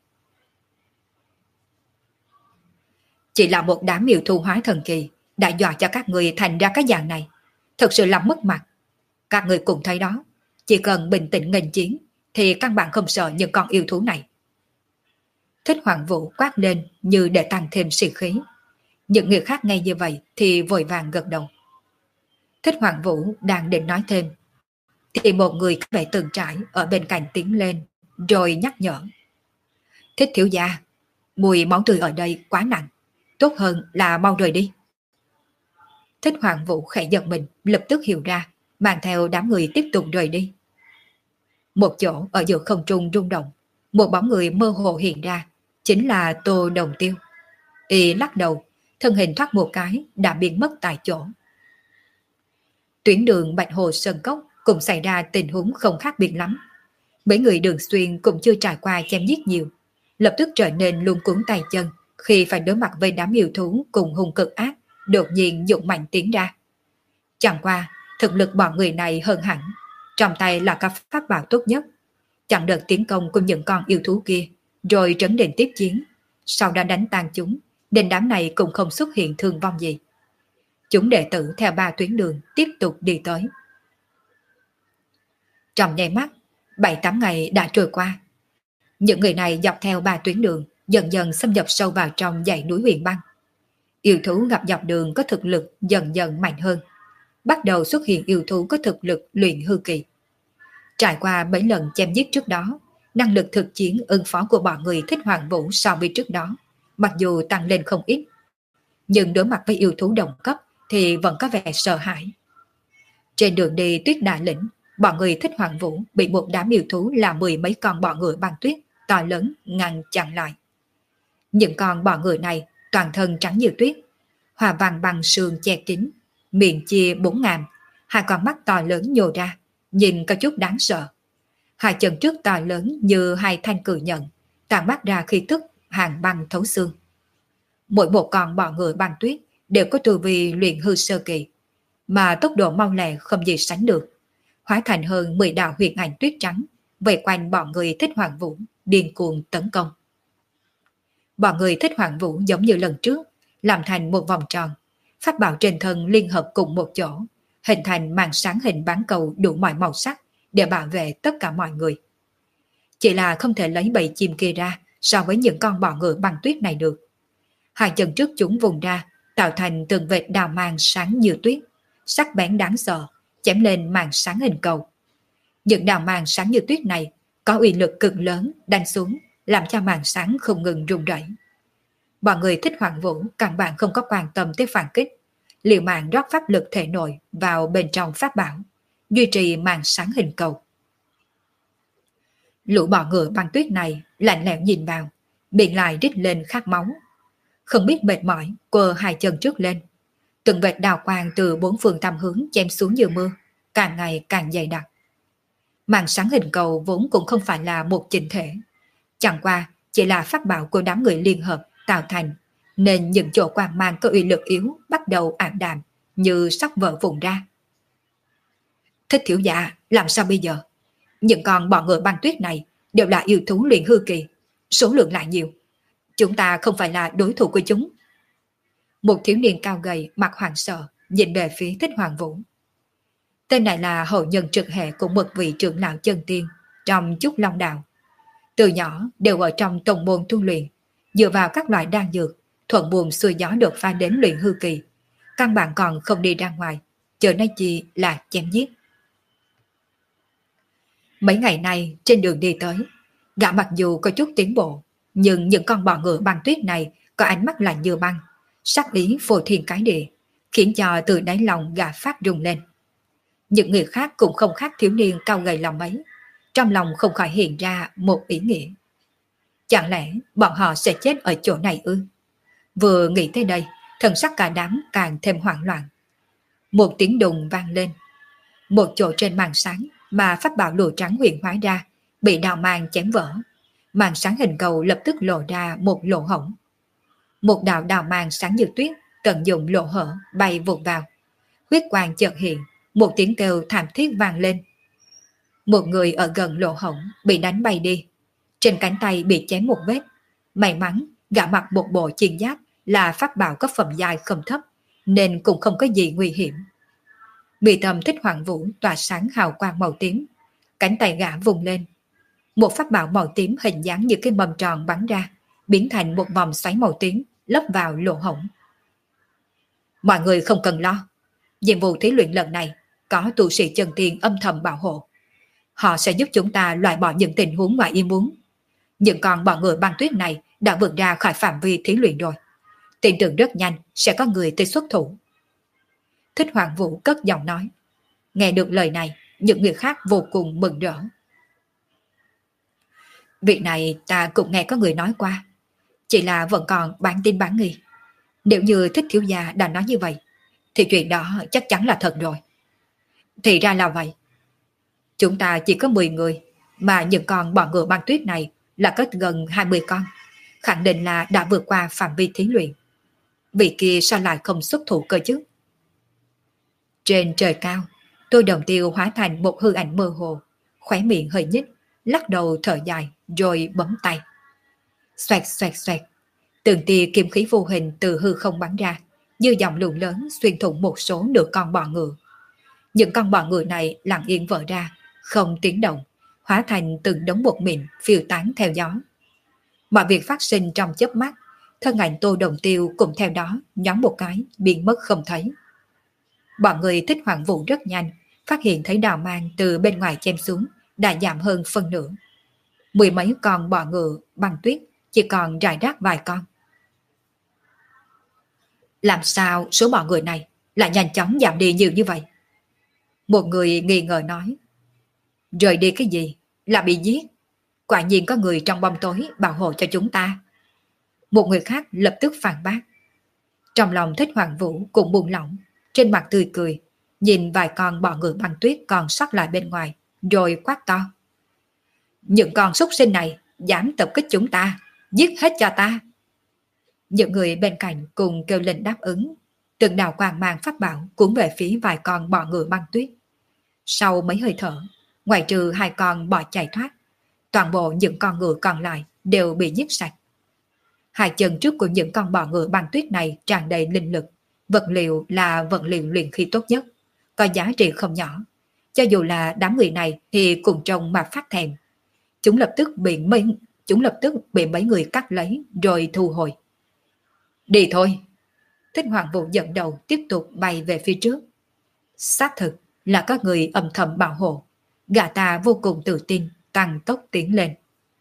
Chỉ là một đám yêu thú hóa thần kỳ đã dọa cho các người thành ra cái dạng này, thật sự là mất mặt. Các người cũng thấy đó, chỉ cần bình tĩnh nghênh chiến thì căn bản không sợ những con yêu thú này. Thích Hoàng Vũ quát lên như để tăng thêm sĩ khí. Những người khác nghe như vậy thì vội vàng gật đầu. Thích Hoàng Vũ đang định nói thêm, thì một người có vẻ từng trải ở bên cạnh tiến lên, rồi nhắc nhở. Thích thiếu gia, mùi máu tươi ở đây quá nặng, tốt hơn là mau rời đi. Thích Hoàng Vũ khẽ giật mình, lập tức hiểu ra, mang theo đám người tiếp tục rời đi. Một chỗ ở giữa không trung rung động, một bóng người mơ hồ hiện ra, chính là Tô Đồng Tiêu. Y lắc đầu, thân hình thoát một cái đã biến mất tại chỗ. Tuyến đường Bạch Hồ Sơn Cốc cũng xảy ra tình huống không khác biệt lắm. Mấy người Đường Xuyên cũng chưa trải qua chém giết nhiều, lập tức trở nên luống cuống tay chân khi phải đối mặt với đám yêu thú cùng hung cực ác đột nhiên dụng mạnh tiến ra. Chẳng qua, thực lực bọn người này hơn hẳn, trong tay là các pháp bảo tốt nhất, chặn đợt tiến công của những con yêu thú kia, rồi trấn định tiếp chiến, sau đó đánh tan chúng, nên đám này cũng không xuất hiện thương vong gì. Chúng đệ tử theo ba tuyến đường tiếp tục đi tới. Trong nháy mắt, bảy tám ngày đã trôi qua. Những người này dọc theo ba tuyến đường dần dần xâm nhập sâu vào trong dãy núi Huyền Băng. Yêu thú gặp dọc đường có thực lực dần dần mạnh hơn. Bắt đầu xuất hiện yêu thú có thực lực luyện hư kỳ. Trải qua mấy lần chém giết trước đó, năng lực thực chiến ứng phó của bọn người Thích Hoàng Vũ so với trước đó, mặc dù tăng lên không ít, nhưng đối mặt với yêu thú đồng cấp thì vẫn có vẻ sợ hãi. Trên đường đi Tuyết Đại Lĩnh, bọn người Thích Hoàng Vũ bị một đám yêu thú là mười mấy con bọ ngựa băng tuyết to lớn ngăn chặn lại. Những con bọ ngựa này toàn thân trắng như tuyết, hòa vàng bằng sườn che kín, miệng chia bốn ngàm, hai con mắt to lớn nhô ra, nhìn có chút đáng sợ. Hai chân trước to lớn như hai thanh cự nhận, tản mát ra khí tức hàn băng thấu xương. Mỗi một con bọ ngựa băng tuyết đều có tu vi luyện hư sơ kỳ, mà tốc độ mau lẹ không gì sánh được, hóa thành hơn mười đạo huyền ảnh tuyết trắng, vây quanh bọn người Thích Hoàng Vũ điên cuồng tấn công. Bọn người Thích Hoàng Vũ giống như lần trước, làm thành một vòng tròn, pháp bảo trên thân liên hợp cùng một chỗ, hình thành màn sáng hình bán cầu đủ mọi màu sắc để bảo vệ tất cả mọi người. Chỉ là không thể lấy bầy chim kia ra so với những con bọ ngựa băng tuyết này được. Hai chân trước chúng vùng ra, tạo thành từng vệt đào mang sáng như tuyết, sắc bén đáng sợ, chém lên màn sáng hình cầu. Những đào mang sáng như tuyết này có uy lực cực lớn đánh xuống, làm cho màn sáng không ngừng rung rẩy. Bọn người Thích Hoàng Vũ căn bản không có quan tâm tới phản kích, liều mạng rót pháp lực thể nội vào bên trong pháp bảo, duy trì màn sáng hình cầu. Lũ bọ ngựa băng tuyết này lạnh lẽo nhìn vào, miệng lại rít lên khát máu. Không biết mệt mỏi, quơ hai chân trước lên. Từng vệt đào quang từ bốn phương tám hướng chém xuống như mưa, càng ngày càng dày đặc. Màn sáng hình cầu vốn cũng không phải là một chỉnh thể, chẳng qua chỉ là pháp bảo của đám người liên hợp tạo thành, nên những chỗ quang mang có uy lực yếu bắt đầu ảm đạm, như sắp vỡ vụn ra. Thích thiếu gia, làm sao bây giờ? Những con bọ ngựa băng tuyết này đều là yêu thú luyện hư kỳ, số lượng lại nhiều. Chúng ta không phải là đối thủ của chúng. Một thiếu niên cao gầy mặt hoảng sợ nhìn về phía Thích Hoàng Vũ. Tên này là hậu nhân trực hệ của một vị trưởng lão chân tiên trong Trúc Long Đạo. Từ nhỏ đều ở trong tông môn tu luyện, dựa vào các loại đan dược, thuận buồm xuôi gió đột phá đến luyện hư kỳ. Căn bản còn không đi ra ngoài, chờ nay chi là chém giết. Mấy ngày nay trên đường đi tới, gã mặc dù có chút tiến bộ, nhưng những con bọ ngựa băng tuyết này có ánh mắt lạnh như băng, sắc ý phô thiên cái địa, khiến cho từ đáy lòng gã phát rung lên. Những người khác cũng không khác thiếu niên cao gầy lòng ấy, trong lòng không khỏi hiện ra một ý nghĩa. Chẳng lẽ bọn họ sẽ chết ở chỗ này ư? Vừa nghĩ tới đây, thần sắc cả đám càng thêm hoảng loạn. Một tiếng đùng vang lên. Một chỗ trên màn sáng mà pháp bảo lụa trắng huyền hóa ra bị đào mang chém vỡ. Màn sáng hình cầu lập tức lộ ra một lỗ hổng. Một đạo đào mang sáng như tuyết tận dụng lỗ hở bay vụt vào. Huyết quang chợt hiện, một tiếng kêu thảm thiết vang lên. Một người ở gần lỗ hổng bị đánh bay đi. Trên cánh tay bị chém một vết. May mắn gã mặc một bộ chiến giáp là pháp bảo có phẩm giai không thấp, nên cũng không có gì nguy hiểm. Bị tâm Thích Hoàng Vũ tỏa sáng hào quang màu tím, cánh tay gã vùng lên. Một pháp bảo màu tím hình dáng như cái mầm tròn bắn ra, biến thành một vòng xoáy màu tím, lấp vào lỗ hổng. Mọi người không cần lo. Nhiệm vụ thí luyện lần này có tu sĩ chân tiên âm thầm bảo hộ. Họ sẽ giúp chúng ta loại bỏ những tình huống ngoài ý muốn. Những con bọ ngựa băng tuyết này đã vượt ra khỏi phạm vi thí luyện rồi. Tin tưởng rất nhanh sẽ có người tới xuất thủ. Thích Hoàng Vũ cất giọng nói. Nghe được lời này, những người khác vô cùng mừng rỡ. Việc này ta cũng nghe có người nói qua, chỉ là vẫn còn bán tin bán nghi. Nếu như Thích thiếu gia đã nói như vậy, thì chuyện đó chắc chắn là thật rồi. Thì ra là vậy. Chúng ta chỉ có mười người, mà những con bọ ngựa băng tuyết này là có gần hai mươi con, khẳng định là đã vượt qua phạm vi thí luyện. Vị kia sao lại không xuất thủ cơ chứ? Trên trời cao, Tôi Đồng Tiêu hóa thành một hư ảnh mơ hồ, khóe miệng hơi nhích, lắc đầu thở dài rồi bấm tay. Xoẹt xoẹt xoẹt, từng tia kim khí vô hình từ hư không bắn ra, như dòng luồng lớn xuyên thủng một số nửa con bọ ngựa. Những con bọ ngựa này lặng yên vỡ ra, không tiếng động, hóa thành từng đống bột mịn phiêu tán theo gió. Mọi việc phát sinh trong chớp mắt, thân ảnh Tô Đồng Tiêu cũng theo đó nhón một cái biến mất không thấy. Bọn người Thích Hoàng Vũ rất nhanh phát hiện thấy đào mang từ bên ngoài chém xuống đã giảm hơn phân nửa. Mười mấy con bọ ngựa băng tuyết chỉ còn rải rác vài con. Làm sao số bọ ngựa này lại nhanh chóng giảm đi nhiều như vậy? Một người nghi ngờ nói. Rời đi cái gì? Là bị giết. Quả nhiên có người trong bóng tối bảo hộ cho chúng ta. Một người khác lập tức phản bác. Trong lòng Thích Hoàng Vũ cũng buông lỏng, trên mặt tươi cười, nhìn vài con bọ ngựa băng tuyết còn sót lại bên ngoài, rồi quát to. Những con súc sinh này dám tập kích chúng ta, giết hết cho ta. Những người bên cạnh cùng kêu lên đáp ứng, từng đạo quang mang pháp bảo cuốn về phía vài con bọ ngựa băng tuyết. Sau mấy hơi thở, ngoại trừ hai con bò chạy thoát, toàn bộ những con ngựa còn lại đều bị giết sạch. Hai chân trước của những con bò ngựa băng tuyết này tràn đầy linh lực, vật liệu là vật liệu luyện khí tốt nhất, có giá trị không nhỏ. Cho dù là đám người này thì cùng trông mà phát thèm. Chúng lập tức bị mấy, chúng lập tức bị mấy người cắt lấy rồi thu hồi. Đi thôi. Thích Hoàng Vũ dẫn đầu tiếp tục bay về phía trước. Xác thực là có người âm thầm bảo hộ. Gã ta vô cùng tự tin, tăng tốc tiến lên.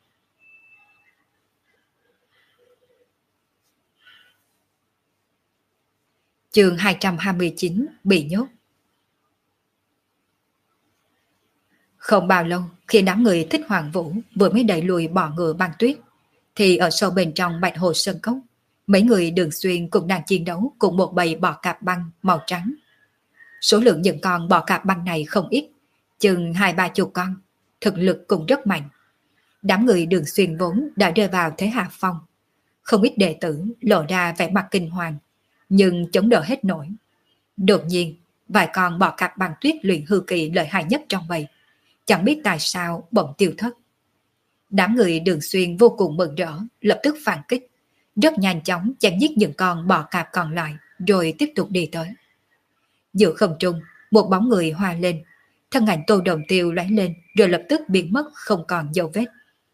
Chương hai trăm hai mươi chín bị nhốt. Không bao lâu, khi đám người Thích Hoàng Vũ vừa mới đẩy lùi bọ ngựa băng tuyết, thì ở sâu bên trong Bạch Hồ Sơn Cốc, mấy người Đường Xuyên cũng đang chiến đấu cùng một bầy bọ cạp băng màu trắng. Số lượng những con bọ cạp băng này không ít, chừng hai ba chục con, thực lực cũng rất mạnh. Đám người Đường Xuyên vốn đã rơi vào thế hạ phong, không ít đệ tử lộ ra vẻ mặt kinh hoàng, nhưng chống đỡ hết nổi. Đột nhiên, vài con bọ cạp băng tuyết luyện hư kỳ lợi hại nhất trong bầy, chẳng biết tại sao bỗng tiêu thất. Đám người Đường Xuyên vô cùng mừng rỡ, lập tức phản kích, rất nhanh chóng chém giết những con bọ cạp còn lại, rồi tiếp tục đi tới. Giữa không trung, một bóng người hoa lên, thân ảnh Tô Đồng Tiêu lóe lên, rồi lập tức biến mất không còn dấu vết.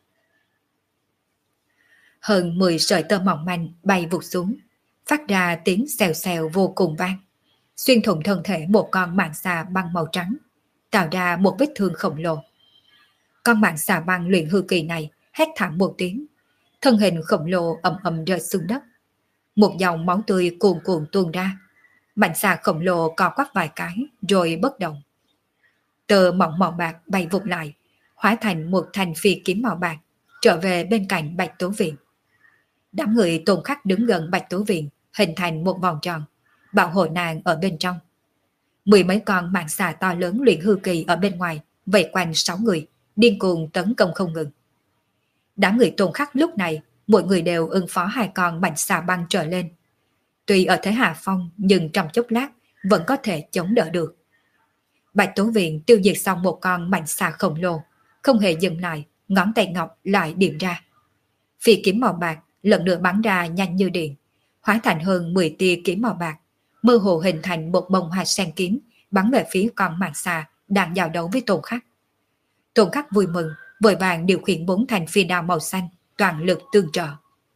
Hơn mười sợi tơ mỏng manh bay vụt xuống, phát ra tiếng xèo xèo vô cùng vang, xuyên thủng thân thể một con mãng xà băng màu trắng, tạo ra một vết thương khổng lồ. Con mãng xà băng luyện hư kỳ này hét thảm một tiếng, thân hình khổng lồ ầm ầm rơi xuống đất. Một dòng máu tươi cuồn cuộn tuôn ra, mãng xà khổng lồ co quắp vài cái rồi bất động. Tơ mỏng màu bạc bay vụt lại, hóa thành một thanh phi kiếm màu bạc, trở về bên cạnh Bạch Tố Viện. Đám người Tôn Khắc đứng gần Bạch Tố Viện, hình thành một vòng tròn, bảo hộ nàng ở bên trong. Mười mấy con mãng xà to lớn luyện hư kỳ ở bên ngoài vây quanh sáu người, điên cuồng tấn công không ngừng. Đám người Tôn Khắc lúc này, mỗi người đều ứng phó hai con mãng xà băng trở lên. Tuy ở thế hạ phong, nhưng trong chốc lát vẫn có thể chống đỡ được. Bạch Tố Viện tiêu diệt xong một con mãng xà khổng lồ, không hề dừng lại, ngón tay ngọc lại điểm ra. Phi kiếm màu bạc lần nữa bắn ra nhanh như điện, hóa thành hơn mười tia kiếm màu bạc, mơ hồ hình thành một bông hoa sen kiếm, bắn về phía con mãng xà đang giao đấu với Tôn Khắc. Tôn Khắc vui mừng, vội vàng điều khiển bốn thanh phi đao màu xanh, toàn lực tương trợ.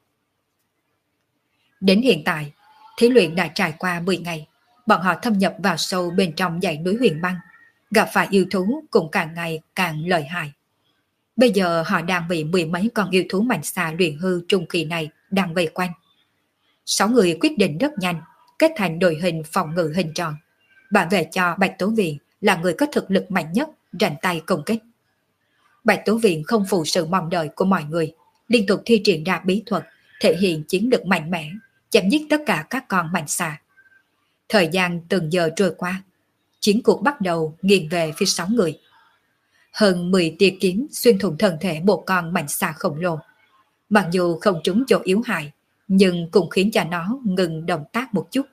Đến hiện tại, thí luyện đã trải qua mười ngày, bọn họ thâm nhập vào sâu bên trong dãy núi huyền băng, gặp phải yêu thú cũng càng ngày càng lợi hại. Bây giờ họ đang bị mười mấy con yêu thú mãng xà luyện hư trung kỳ này đang vây quanh. Sáu người quyết định rất nhanh, kết thành đội hình phòng ngự hình tròn, bảo vệ cho Bạch Tố Viện là người có thực lực mạnh nhất, rảnh tay công kích. Bạch Tố Viện không phụ sự mong đợi của mọi người, liên tục thi triển ra bí thuật, thể hiện chiến lực mạnh mẽ, chém giết tất cả các con mãng xà. Thời gian từng giờ trôi qua, chiến cuộc bắt đầu nghiêng về phía sáu người. Hơn mười tia kiếm xuyên thủng thân thể một con mãng xà khổng lồ. Mặc dù không trúng chỗ yếu hại, nhưng cũng khiến cho nó ngừng động tác một chút.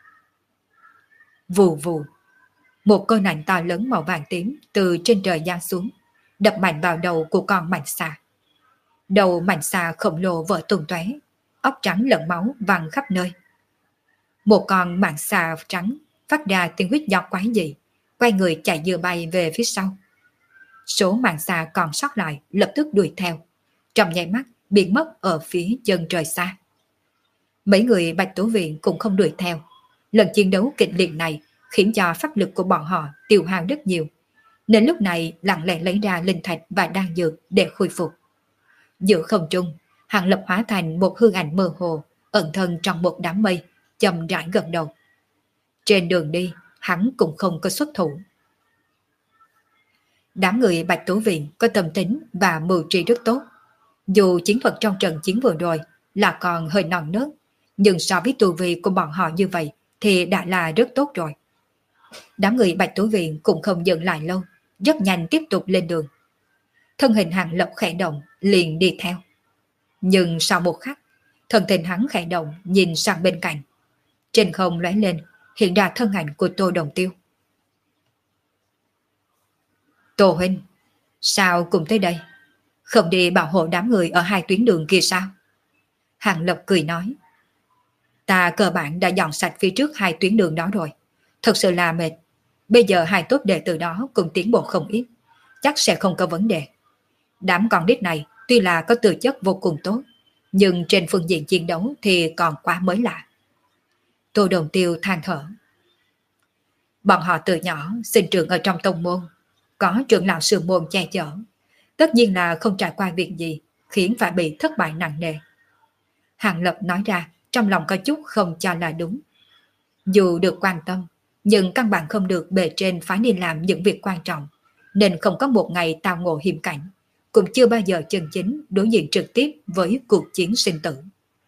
Vù vù, một con ảnh to lớn màu vàng tím từ trên trời giáng xuống, đập mạnh vào đầu của con mãng xà. Đầu mãng xà khổng lồ vỡ tung tóe, óc trắng lẫn máu văng khắp nơi. Một con mãng xà trắng phát ra tiếng huýt gió quái dị, quay người chạy dừa bay về phía sau. Số mãng xà còn sót lại lập tức đuổi theo, trong nháy mắt biến mất ở phía chân trời xa. Mấy người Bạch Tố Viện cũng không đuổi theo. Lần chiến đấu kịch liệt này khiến cho pháp lực của bọn họ tiêu hao rất nhiều, nên lúc này lặng lẽ lấy ra linh thạch và đan dược để khôi phục. Giữa không trung, Hàng Lập hóa thành một hư ảnh mơ hồ, ẩn thân trong một đám mây, chậm rãi gật đầu. Trên đường đi, hắn cũng không có xuất thủ. Đám người Bạch Tố Viện có tâm tính và mưu trí rất tốt. Dù chiến thuật trong trận chiến vừa rồi là còn hơi non nớt, nhưng so với tu vi của bọn họ như vậy thì đã là rất tốt rồi. Đám người Bạch Tố Viện cũng không dừng lại lâu, rất nhanh tiếp tục lên đường. Thân hình Hàng Lập khẽ động, liền đi theo. Nhưng sau một khắc, thân hình hắn khẽ động nhìn sang bên cạnh. Trên không lóe lên, hiện ra thân ảnh của Tô Đồng Tiêu. Tô huynh, sao cùng tới đây? Không đi bảo hộ đám người ở hai tuyến đường kia sao? Hàng Lập cười nói. Ta cơ bản đã dọn sạch phía trước hai tuyến đường đó rồi. Thật sự là mệt. Bây giờ hai tốt đệ từ đó cũng tiến bộ không ít, chắc sẽ không có vấn đề. Đám con nít này tuy là có tư chất vô cùng tốt, nhưng trên phương diện chiến đấu thì còn quá mới lạ. Tô Đồng Tiêu than thở. Bọn họ từ nhỏ sinh trưởng ở trong tông môn, có trưởng lão sư môn che chở, tất nhiên là không trải qua việc gì khiến phải bị thất bại nặng nề. Hàng Lập nói ra trong lòng có chút không cho là đúng. Dù được quan tâm, nhưng căn bản không được bề trên phái đi làm những việc quan trọng, nên không có một ngày tao ngộ hiểm cảnh, cũng chưa bao giờ chân chính đối diện trực tiếp với cuộc chiến sinh tử.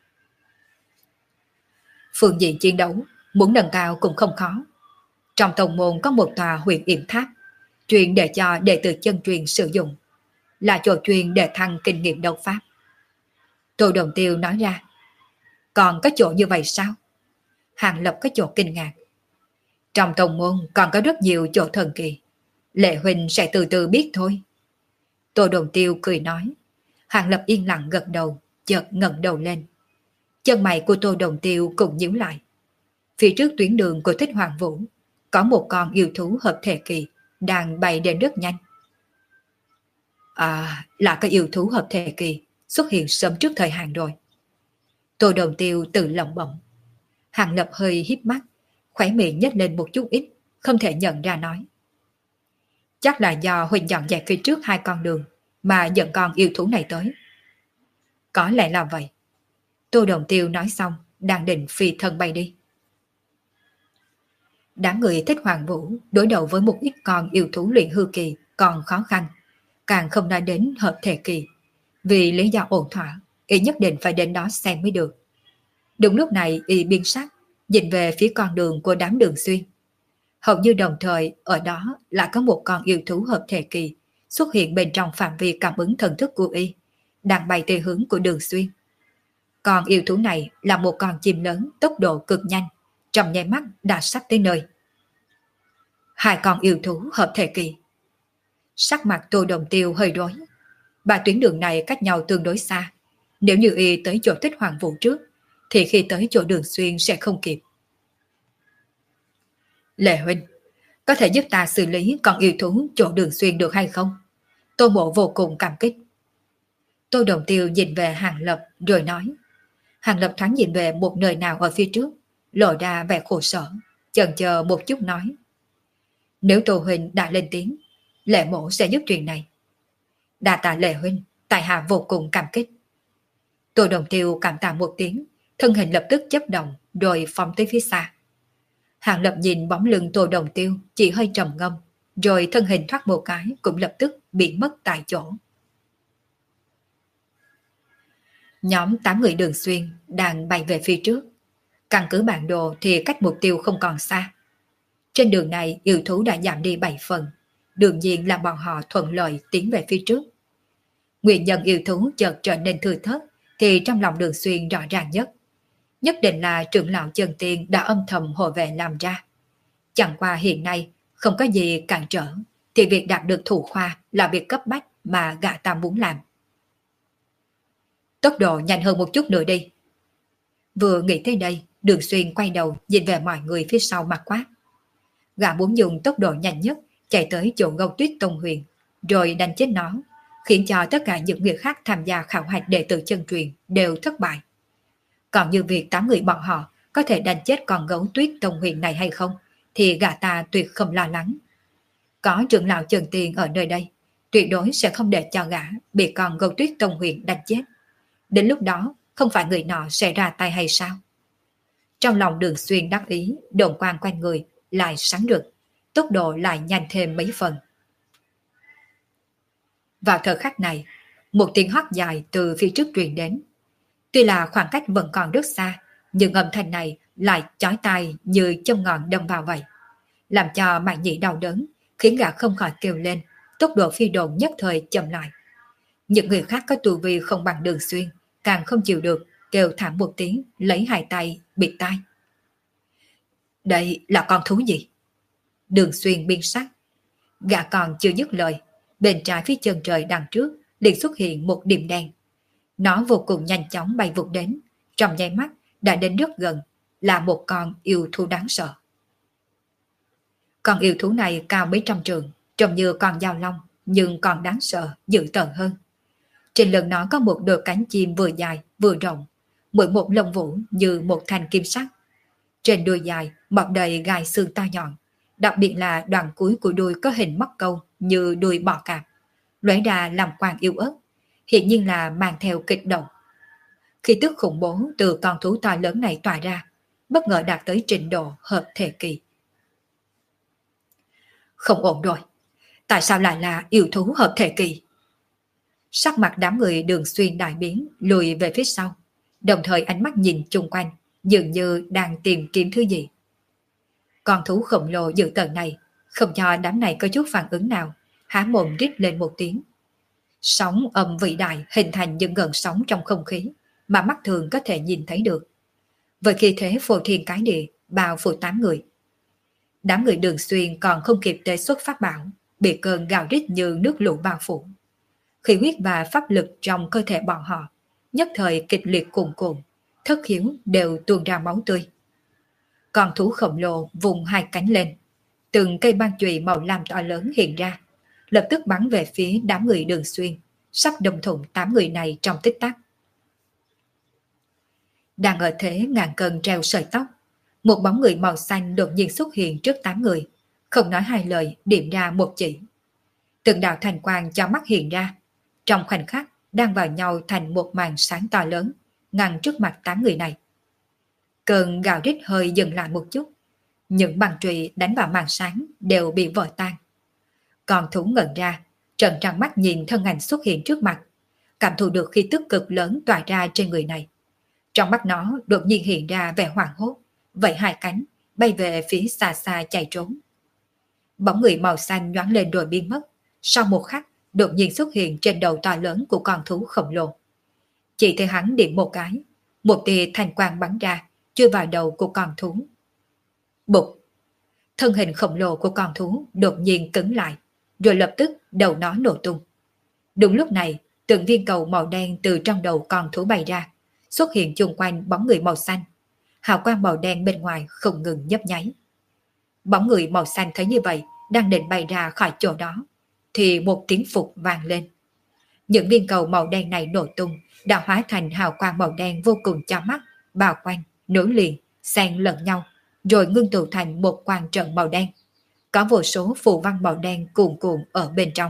Phương diện chiến đấu, muốn nâng cao cũng không khó. Trong tông môn có một tòa huyền yểm tháp, chuyên để cho đệ tử chân truyền sử dụng, là chỗ chuyên để thăng kinh nghiệm đấu pháp. Tô Đồng Tiêu nói ra. Còn có chỗ như vậy sao? Hàng Lập có chỗ kinh ngạc. Trong tông môn còn có rất nhiều chỗ thần kỳ, Lệ huynh sẽ từ từ biết thôi. Tô Đồng Tiêu cười nói. Hàng Lập yên lặng gật đầu, chợt ngẩng đầu lên. Chân mày của Tô Đồng Tiêu cũng nhíu lại. Phía trước tuyến đường của Thích Hoàng Vũ có một con yêu thú hợp thể kỳ đang bay đến rất nhanh. À, là cái yêu thú hợp thể kỳ xuất hiện sớm trước thời hạn rồi. Tô Đồng Tiêu tự lẩm bẩm. Hàng Lập hơi híp mắt, khóe miệng nhếch lên một chút ít, không thể nhận ra nói. Chắc là do huynh dọn dẹp phía trước hai con đường mà dẫn con yêu thú này tới. Có lẽ là vậy. Tô Đồng Tiêu nói xong, đang định phi thân bay đi. Đám người Thích Hoàng Vũ đối đầu với một ít con yêu thú luyện hư kỳ còn khó khăn, càng không nói đến hợp thể kỳ. Vì lý do ổn thỏa, y nhất định phải đến đó xem mới được. Đúng lúc này y biên sắc, nhìn về phía con đường của đám Đường Xuyên. Hầu như đồng thời ở đó là có một con yêu thú hợp thể kỳ xuất hiện bên trong phạm vi cảm ứng thần thức của y, đang bay theo hướng của Đường Xuyên. Con yêu thú này là một con chim lớn tốc độ cực nhanh, trong nháy mắt đã sắp tới nơi. Hai con yêu thú hợp thể kỳ. Sắc mặt Tô Đồng Tiêu hơi rối. Ba tuyến đường này cách nhau tương đối xa. Nếu như y tới chỗ Thích Hoàng Vũ trước, thì khi tới chỗ Đường Xuyên sẽ không kịp. Lệ huynh, có thể giúp ta xử lý con yêu thú chỗ Đường Xuyên được hay không? Tô Mộ vô cùng cảm kích. Tô Đồng Tiêu nhìn về Hàng Lập rồi nói. Hàng Lập thoáng nhìn về một nơi nào ở phía trước, lộ ra vẻ khổ sở, chần chờ một chút nói. Nếu Tô huynh đã lên tiếng, Lệ Mộ sẽ giúp chuyện này. Đa tạ Lệ huynh, tại hạ vô cùng cảm kích. Tô Đồng Tiêu cảm tạ một tiếng, thân hình lập tức chấp động rồi phóng tới phía xa. Hàng Lập nhìn bóng lưng Tô Đồng Tiêu chỉ hơi trầm ngâm, rồi thân hình thoát một cái cũng lập tức bị mất tại chỗ. Nhóm tám người Đường Xuyên đang bay về phía trước. Căn cứ bản đồ thì cách mục tiêu không còn xa. Trên đường này yêu thú đã giảm đi bảy phần, đương nhiên là bọn họ thuận lợi tiến về phía trước. Nguyên nhân yêu thú chợt trở nên thưa thớt thì trong lòng Đường Xuyên rõ ràng nhất. Nhất định là trưởng lão Chân Tiên đã âm thầm hộ vệ làm ra. Chẳng qua hiện nay không có gì cản trở, thì việc đạt được thủ khoa là việc cấp bách mà gã ta muốn làm. Tốc độ nhanh hơn một chút nữa đi. Vừa nghĩ tới đây, Đường Xuyên quay đầu nhìn về mọi người phía sau mặt quát. Gã muốn dùng tốc độ nhanh nhất chạy tới chỗ Gâu Tuyết Tông Huyền, rồi đánh chết nó, khiến cho tất cả những người khác tham gia khảo hạch đệ tử chân truyền đều thất bại. Còn như việc tám người bọn họ có thể đánh chết con Gấu Tuyết Tông Huyền này hay không, thì gã ta tuyệt không lo lắng. Có trưởng lão Trần Tiên ở nơi đây, tuyệt đối sẽ không để cho gã bị con Gấu Tuyết Tông Huyền đánh chết. Đến lúc đó, không phải người nọ sẽ ra tay hay sao? Trong lòng Đường Xuyên đắc ý, đồn quang quanh người lại sáng rực, tốc độ lại nhanh thêm mấy phần. Vào thời khắc này, một tiếng hót dài từ phía trước truyền đến. Tuy là khoảng cách vẫn còn rất xa, nhưng âm thanh này lại chói tai như châm ngọn đâm vào vậy, làm cho Mạn Nhĩ đau đớn, khiến gã không khỏi kêu lên, tốc độ phi độn nhất thời chậm lại. Những người khác có tu vi không bằng Đường Xuyên, càng không chịu được, kêu thảm một tiếng, lấy hai tay bịt tai. Đây là con thú gì? Đường Xuyên biên sắc. Gã còn chưa dứt lời, bên trái phía chân trời đằng trước liền xuất hiện một điểm đen. Nó vô cùng nhanh chóng bay vụt đến, trong nháy mắt đã đến rất gần, là một con yêu thú đáng sợ. Con yêu thú này cao mấy trăm trượng, trông như con dao long, nhưng còn đáng sợ, dữ tợn hơn. Trên lưng nó có một đôi cánh chim vừa dài vừa rộng, mỗi một lông vũ như một thanh kim sắc. Trên đuôi dài mọc đầy gai xương to nhọn, đặc biệt là đoạn cuối của đuôi có hình móc câu như đuôi bò cạp, lóe ra làm quang yếu ớt, hiện nhiên là mang theo kịch động. Khí tức khủng bố từ con thú to lớn này tỏa ra, bất ngờ đạt tới trình độ hợp thể kỳ. Không ổn rồi, Tại sao lại là yêu thú hợp thể kỳ? Sắc mặt đám người Đường Xuyên đại biến, lùi về phía sau, đồng thời ánh mắt nhìn chung quanh, dường như đang tìm kiếm thứ gì. Con thú khổng lồ dữ tợn này, không cho đám này có chút phản ứng nào, há mồm rít lên một tiếng. Sóng âm vĩ đại hình thành những gợn sóng trong không khí mà mắt thường có thể nhìn thấy được. Với khi thế phô thiên cái địa, bao phủ tám người. Đám người Đường Xuyên còn không kịp tế xuất pháp bảo, bị cơn gào rít như nước lũ bao phủ. Khí huyết và pháp lực trong cơ thể bọn họ nhất thời kịch liệt cuồn cuộn, thất khiếu đều tuôn ra máu tươi. Con thú khổng lồ vùng hai cánh lên, từng cây băng chùy màu lam to lớn hiện ra, lập tức bắn về phía đám người Đường Xuyên, sắp đâm thủng tám người này trong tích tắc. Đang ở thế ngàn cân treo sợi tóc, một bóng người màu xanh đột nhiên xuất hiện trước tám người, không nói hai lời điểm ra một chỉ. Từng đạo thành quang cho mắt hiện ra, trong khoảnh khắc đang vào nhau thành một màn sáng to lớn, ngăn trước mặt tám người này. Cơn gào rít hơi dừng lại một chút, những băng chùy đánh vào màn sáng đều bị vỡ tan. Còn thú ngẩn ra, trợn tròn mắt nhìn thân ảnh xuất hiện trước mặt, cảm thụ được khí tức cực lớn tỏa ra trên người này. Trong mắt nó đột nhiên hiện ra vẻ hoảng hốt, vẫy hai cánh, bay về phía xa xa chạy trốn. Bóng người màu xanh nhoáng lên rồi biến mất, sau một khắc đột nhiên xuất hiện trên đầu to lớn của con thú khổng lồ. Chỉ thấy hắn điểm một cái, một tia thanh quang bắn ra, chui vào đầu của con thú. Bụt! Thân hình khổng lồ của con thú đột nhiên cứng lại, rồi lập tức đầu nó nổ tung. Đúng lúc này, từng viên cầu màu đen từ trong đầu con thú bay ra, xuất hiện chung quanh bóng người màu xanh. Hào quang màu đen bên ngoài không ngừng nhấp nháy. Bóng người màu xanh thấy như vậy, đang định bay ra khỏi chỗ đó, thì một tiếng phục vang lên. Những viên cầu màu đen này nổ tung, đã hóa thành hào quang màu đen vô cùng chói mắt, bao quanh, nối liền, xen lẫn nhau, rồi ngưng tụ thành một quang trận màu đen. Có vô số phù văn màu đen cuồn cuộn ở bên trong.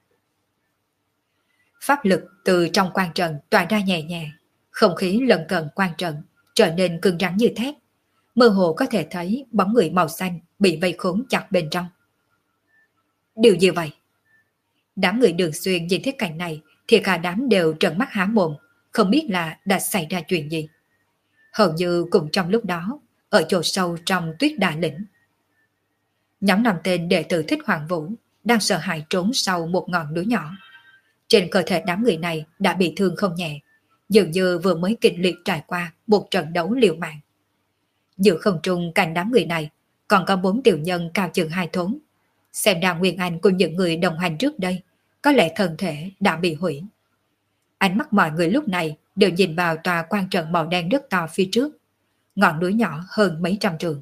Pháp lực từ trong quang trận tỏa ra nhẹ nhẹ, không khí lân cận quang trận trở nên cứng rắn như thép. Mơ hồ có thể thấy bóng người màu xanh bị vây khốn chặt bên trong. Điều gì vậy? Đám người Đường Xuyên nhìn thấy cảnh này thì cả đám đều trợn mắt há mồm, không biết là đã xảy ra chuyện gì. Hầu như cùng trong lúc đó, ở chỗ sâu trong Tuyết Đà Lĩnh, nhóm năm tên đệ tử Thích Hoàng Vũ đang sợ hãi trốn sau một ngọn núi nhỏ. Trên cơ thể đám người này đã bị thương không nhẹ, dường như vừa mới kịch liệt trải qua một trận đấu liều mạng. Giữa không trung cạnh đám người này còn có bốn tiểu nhân cao chừng hai thốn. Xem ra nguyên anh của những người đồng hành trước đây có lẽ thân thể đã bị hủy. Ánh mắt mọi người lúc này đều nhìn vào tòa quan trận màu đen rất to phía trước, ngọn núi nhỏ hơn mấy trăm trượng.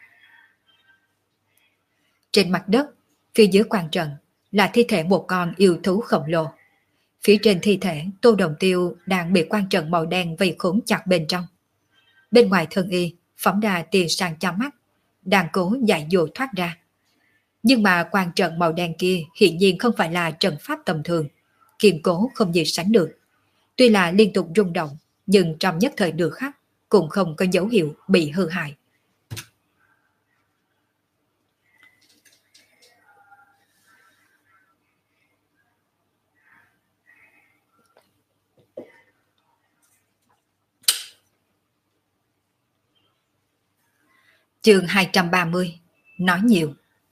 Trên mặt đất, phía dưới quan trận là thi thể một con yêu thú khổng lồ. Phía trên thi thể, Tô Đồng Tiêu đang bị quan trận màu đen vây khốn chặt bên trong. Bên ngoài thân y, phóng ra tia sang cho mắt, đang cố giải dụ thoát ra. Nhưng mà quan trận màu đen kia hiện nhiên không phải là trận pháp tầm thường, kiên cố không gì sánh được. Tuy là liên tục rung động, nhưng trong nhất thời nửa khắc cũng không có dấu hiệu bị hư hại. Chương hai trăm ba mươi. Nói nhiều.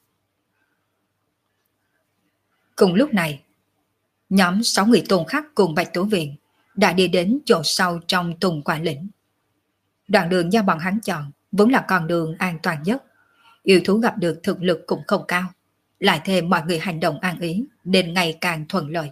Cùng lúc này, nhóm sáu người Tôn Khắc cùng Bạch Tố Viện đã đi đến chỗ sâu trong Tùng Quả Lĩnh. Đoạn đường do bọn hắn chọn vốn là con đường an toàn nhất. Yêu thú gặp được thực lực cũng không cao, lại thêm mọi người hành động an ý nên ngày càng thuận lợi.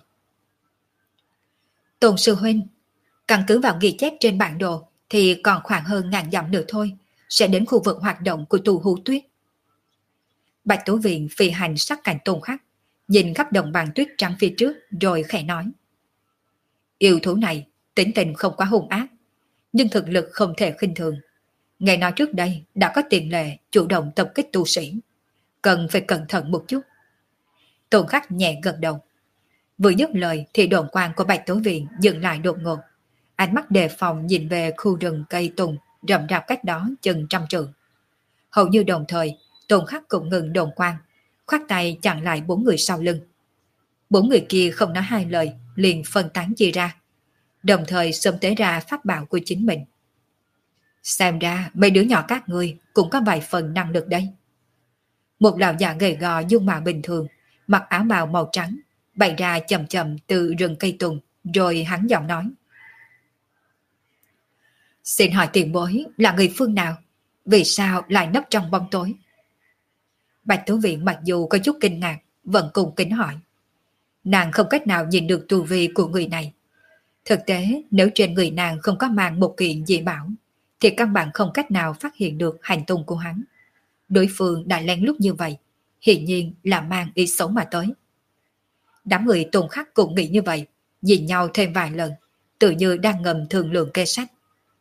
Tôn sư huynh, căn cứ vào ghi chép trên bản đồ thì còn khoảng hơn ngàn dặm nữa thôi, sẽ đến khu vực hoạt động của tù hú tuyết. Bạch Tố Viện phi hành sát cạnh Tôn Khắc, nhìn khắp đồng bằng tuyết trắng phía trước rồi khẽ nói. Yêu thú này tính tình không quá hung ác, nhưng thực lực không thể khinh thường. Nghe nói trước đây đã có tiền lệ chủ động tập kích tu sĩ, cần phải cẩn thận một chút. Tôn Khắc nhẹ gật đầu. Vừa dứt lời thì đồn quang của Bạch Tố Viện dừng lại đột ngột, ánh mắt đề phòng nhìn về khu rừng cây tùng rậm rạp cách đó chừng trăm trượng. Hầu như đồng thời, Tôn Khắc cũng ngừng đồn quang, khoát tay chặn lại bốn người sau lưng. Bốn người kia không nói hai lời, liền phân tán chia ra, đồng thời sớm tế ra pháp bảo của chính mình. Xem ra mấy đứa nhỏ các ngươi cũng có vài phần năng lực đây. Một lão già gầy gò dung mạo bình thường, mặc áo bào màu trắng, bày ra chậm chậm từ rừng cây tùng, rồi hắn giọng nói. Xin hỏi tiền bối là người phương nào? Vì sao lại nấp trong bóng tối? Bạch Tố Viện mặc dù có chút kinh ngạc, vẫn cùng kính hỏi. Nàng không cách nào nhìn được tu vi của người này. Thực tế, nếu trên người nàng không có mang một kiện dị bảo, thì căn bản không cách nào phát hiện được hành tung của hắn. Đối phương đã lén lút như vậy, hiển nhiên là mang ý xấu mà tới. Đám người Tôn Khắc cũng nghĩ như vậy, nhìn nhau thêm vài lần, tự như đang ngầm thương lượng kê sách.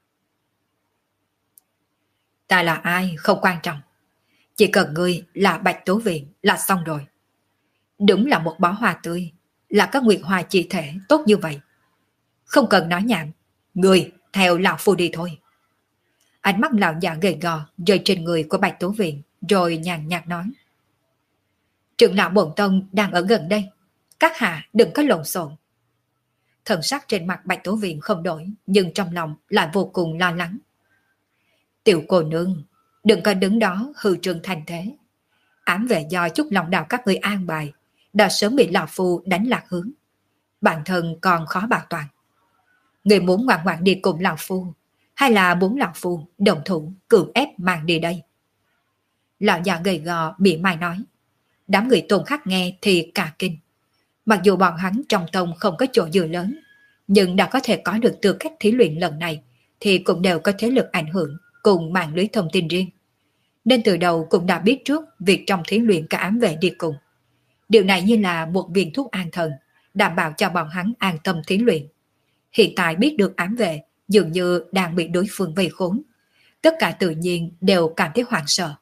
Ta là ai không quan trọng, chỉ cần ngươi là Bạch Tố Viện là xong rồi. Đúng là một bó hoa tươi, là các nguyệt hoa chi thể tốt như vậy. Không cần nói nhảm, ngươi theo lão phu đi thôi. Ánh mắt lão già gầy gò rơi trên người của Bạch Tố Viện, rồi nhàn nhạt nói. Trưởng lão Bổn Tông đang ở gần đây, các hạ đừng có lộn xộn. Thần sắc trên mặt Bạch Tố Viện không đổi, nhưng trong lòng lại vô cùng lo lắng. Tiểu cô nương, đừng có đứng đó hư trương thành thế. Ám về do chút lòng đạo các người an bài, đã sớm bị lão phu đánh lạc hướng. Bản thân còn khó bảo toàn. Người muốn ngoan ngoãn đi cùng lão phu, hay là muốn lão phu đồng thủ cưỡng ép mang đi đây? Lão già gầy gò bị mai nói. Đám người Tôn Khắc nghe thì cả kinh. Mặc dù bọn hắn trong tông không có chỗ dựa lớn, nhưng đã có thể có được tư cách thí luyện lần này, thì cũng đều có thế lực ảnh hưởng cùng mạng lưới thông tin riêng. Nên từ đầu cũng đã biết trước việc trong thí luyện cả ám vệ đi cùng. Điều này như là một viên thuốc an thần, đảm bảo cho bọn hắn an tâm thí luyện. Hiện tại biết được ám vệ dường như đang bị đối phương vây khốn. Tất cả tự nhiên đều cảm thấy hoảng sợ.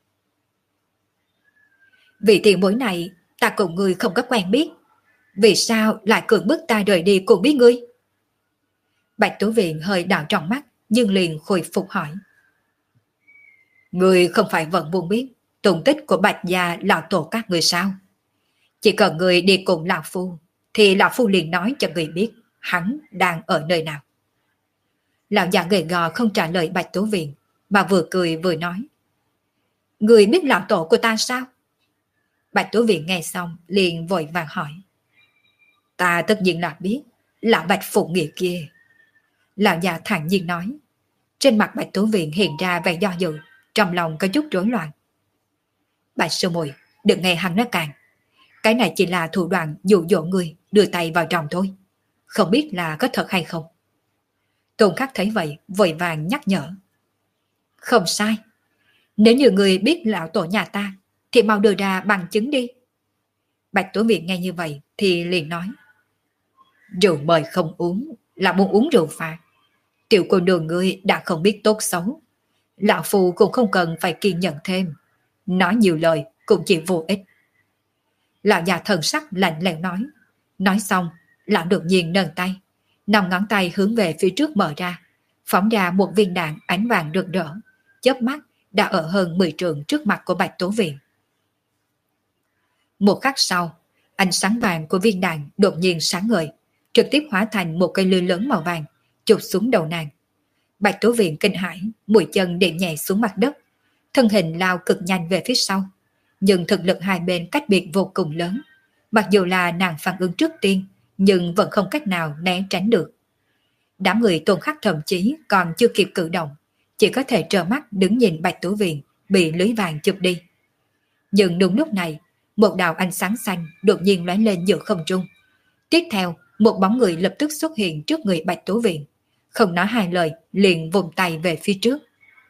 Vị tiền bối này ta cùng ngươi không có quen biết. Vì sao lại cưỡng bức ta rời đi cùng biết ngươi? Bạch Tố Viện hơi đảo trong mắt, nhưng liền khôi phục hỏi. Ngươi không phải vẫn muốn biết tung tích của Bạch gia lão tổ các người sao? Chỉ cần ngươi đi cùng lão phu, thì lão phu liền nói cho ngươi biết hắn đang ở nơi nào. Lão già gầy gò không trả lời Bạch Tố Viện, mà vừa cười vừa nói. Ngươi biết lão tổ của ta sao? Bạch Tố Viện nghe xong liền vội vàng hỏi. Ta tất nhiên là biết, lão Bạch phụ nghĩa kia. Lão già thản nhiên nói. Trên mặt Bạch Tố Viện hiện ra vẻ do dự, trong lòng có chút rối loạn. Bạch sư muội, đừng nghe hắn nói càng. Cái này chỉ là thủ đoạn dụ dỗ người đưa tay vào trong thôi. Không biết là có thật hay không. Tôn Khắc thấy vậy, vội vàng nhắc nhở. Không sai. Nếu như người biết lão tổ nhà ta, thì mau đưa ra bằng chứng đi. Bạch Tố Viện nghe như vậy thì liền nói. Rượu mời không uống, là muốn uống rượu phạt. Tiểu cô nương ngươi đã không biết tốt xấu. Lão phu cũng không cần phải kiên nhẫn thêm. Nói nhiều lời cũng chỉ vô ích. Lão già thần sắc lạnh lẽo nói. Nói xong, lão đột nhiên nâng tay. Năm ngón tay hướng về phía trước mở ra, phóng ra một viên đạn ánh vàng rực rỡ, chớp mắt đã ở hơn mười trượng trước mặt của Bạch Tố Viện. Một khắc sau, ánh sáng vàng của viên đạn đột nhiên sáng ngời, trực tiếp hóa thành một cây lưới lớn màu vàng, chụp xuống đầu nàng. Bạch Tố Viện kinh hãi, mũi chân điểm nhẹ xuống mặt đất, thân hình lao cực nhanh về phía sau. Nhưng thực lực hai bên cách biệt vô cùng lớn, mặc dù là nàng phản ứng trước tiên, nhưng vẫn không cách nào né tránh được. Đám người Tôn Khắc thậm chí còn chưa kịp cử động, chỉ có thể trơ mắt đứng nhìn Bạch Tố Viện bị lưới vàng chụp đi. Nhưng đúng lúc này, một đạo ánh sáng xanh đột nhiên lóe lên giữa không trung. Tiếp theo, một bóng người lập tức xuất hiện trước người Bạch Tố Viện, không nói hai lời liền vùng tay về phía trước.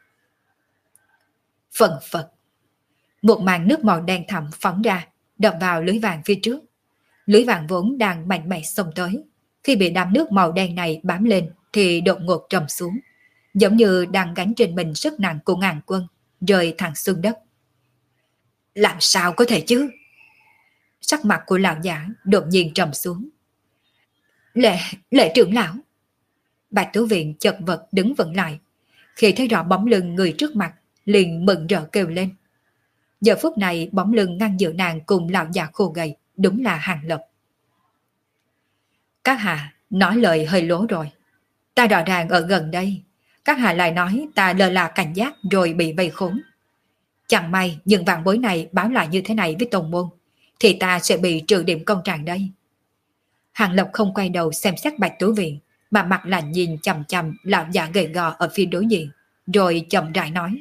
Phần phật, một màn nước màu đen thẳm phóng ra, đập vào lưới vàng phía trước. Lưới vàng vốn đang mạnh mẽ xông tới, khi bị đám nước màu đen này bám lên thì đột ngột trầm xuống, giống như đang gánh trên mình sức nặng của ngàn quân, rơi thẳng xuống đất. Làm sao có thể chứ? Sắc mặt của lão giả đột nhiên trầm xuống. Lệ, lệ trưởng lão. Bạch Tố Viện chật vật đứng vững lại, khi thấy rõ bóng lưng người trước mặt liền mừng rỡ kêu lên. Giờ phút này bóng lưng ngăn giữa nàng cùng lão già khô gầy, đúng là Hàng Lập. Các hạ nói lời hơi lố rồi. Ta rõ ràng ở gần đây, các hạ lại nói ta lơ là cảnh giác rồi bị vây khốn. Chẳng may nhưng vạn bối này báo lại như thế này với Tông Môn, thì ta sẽ bị trừ điểm công trạng đây. Hàng Lập không quay đầu xem xét Bạch Tú Viện, mà mặt lạnh nhìn chằm chằm lão già gầy gò ở phía đối diện, rồi chậm rãi nói.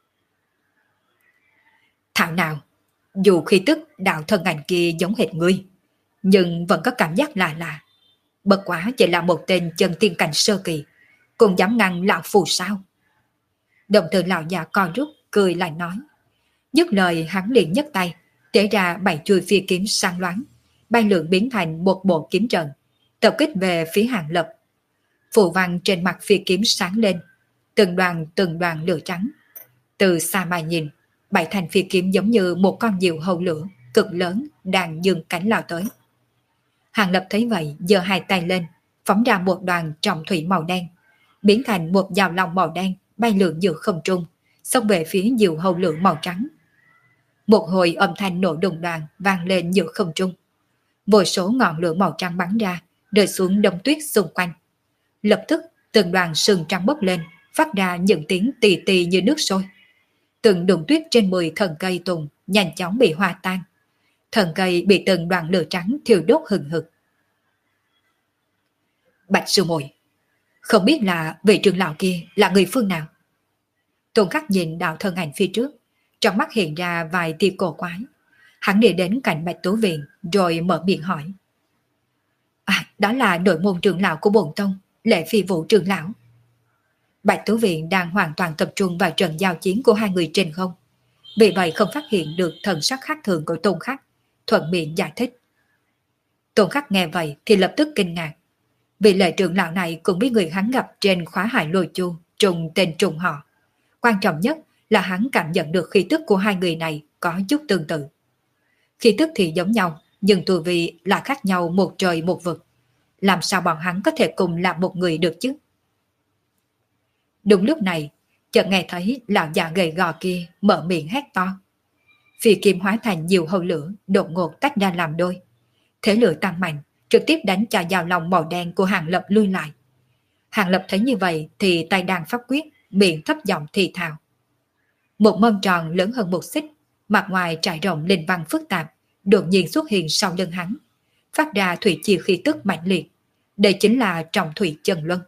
Thảo nào, dù khi tức đạo thân ảnh kia giống hệt ngươi, nhưng vẫn có cảm giác lạ lạ. Bất quá chỉ là một tên chân tiên cảnh sơ kỳ, cũng dám ngăn lão phù sao? Đồng thời lão già co rút, cười lại nói. Dứt lời hắn liền nhấc tay, để ra bảy chuôi phi kiếm sáng loáng, bay lượn biến thành một bộ kiếm trận, tập kích về phía Hàng Lập. Phù văn trên mặt phi kiếm sáng lên, từng đoàn từng đoàn lửa trắng. Từ xa mà nhìn, bảy thành phi kiếm giống như một con diều hâu lửa cực lớn đang dương cánh lao tới. Hàng Lập thấy vậy, giơ hai tay lên, phóng ra một đoàn trọng thủy màu đen, biến thành một dao long màu đen bay lượn giữa không trung, xông về phía diều hâu lửa màu trắng. Một hồi âm thanh nổ đùng đoàn vang lên giữa không trung. Vô số ngọn lửa màu trắng bắn ra, rơi xuống đống tuyết xung quanh. Lập tức, từng đoàn sương trắng bốc lên, phát ra những tiếng tì tì như nước sôi. Từng đụng tuyết trên mười thần cây tùng nhanh chóng bị hòa tan. Thần cây bị từng đoàn lửa trắng thiêu đốt hừng hực. Bạch sư muội, không biết là vị trưởng lão kia là người phương nào? Tôn Khắc nhìn đạo thân ảnh phía trước, trong mắt hiện ra vài tia cổ quái. Hắn đi đến cạnh Bạch Tú Viện rồi mở miệng hỏi. À, đó là nội môn trưởng lão của bổn tông, Lệ Phi Vũ trưởng lão. Bạch Tú Viện đang hoàn toàn tập trung vào trận giao chiến của hai người trên không, vì vậy không phát hiện được thần sắc khác thường của Tôn Khắc, thuận miệng giải thích. Tôn Khắc nghe vậy thì lập tức kinh ngạc. Vị Lệ trưởng lão này cũng biết người hắn gặp trên khóa hải lôi chu trùng tên trùng họ. Quan trọng nhất là hắn cảm nhận được khí tức của hai người này có chút tương tự. Khí tức thì giống nhau, nhưng tu vi là khác nhau một trời một vực. Làm sao bọn hắn có thể cùng làm một người được chứ? Đúng lúc này, chợt nghe thấy lão già gầy gò kia mở miệng hét to. Phi kiếm hóa thành nhiều hầu lửa đột ngột tách ra làm đôi. Thế lửa tăng mạnh, trực tiếp đánh cho dao lòng màu đen của Hàng Lập lui lại. Hàng Lập thấy như vậy thì tay đang pháp quyết, miệng thấp giọng thì thào. Một mâm tròn lớn hơn một xích, mặt ngoài trải rộng linh văn phức tạp, đột nhiên xuất hiện sau lưng hắn, phát ra thủy chi khí tức mạnh liệt. Đây chính là trọng thủy chân luân.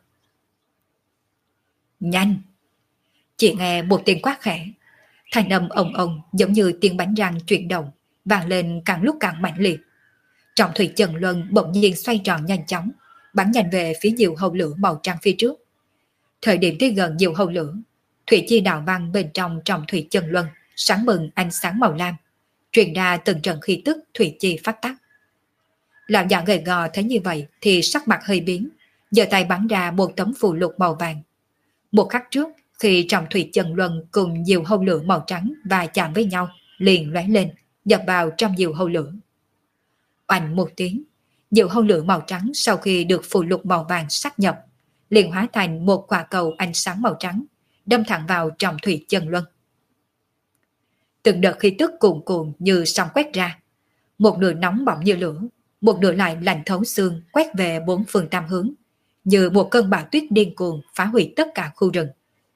Nhanh! Chỉ nghe một tiếng quát khẽ, thanh âm ồng ồng giống như tiếng bánh răng chuyển động, vang lên càng lúc càng mạnh liệt. Trọng thủy chân luân bỗng nhiên xoay tròn nhanh chóng, bắn nhanh về phía diều hâu lửa màu trắng phía trước. Thời điểm tới gần diều hâu lửa, thủy chi đạo văn bên trong trọng thủy chân luân sáng bừng ánh sáng màu lam, truyền ra từng trận khí tức thủy chi phát tắc. Lão già gầy gò thấy như vậy thì sắc mặt hơi biến, giơ tay bắn ra một tấm phù lục màu vàng. Một khắc trước, khi trọng thủy chân luân cùng diều hâu lửa màu trắng và chạm với nhau, liền lóe lên, dập vào trong diều hâu lửa. Oanh một tiếng, diều hâu lửa màu trắng sau khi được phù lục màu vàng sát nhập, liền hóa thành một quả cầu ánh sáng màu trắng, đâm thẳng vào trọng thủy chân luân. Từng đợt khí tức cuồn cuộn như sóng quét ra, một nửa nóng bỏng như lửa, một nửa lại lạnh thấu xương quét về bốn phương tám hướng, như một cơn bão tuyết điên cuồng phá hủy tất cả khu rừng.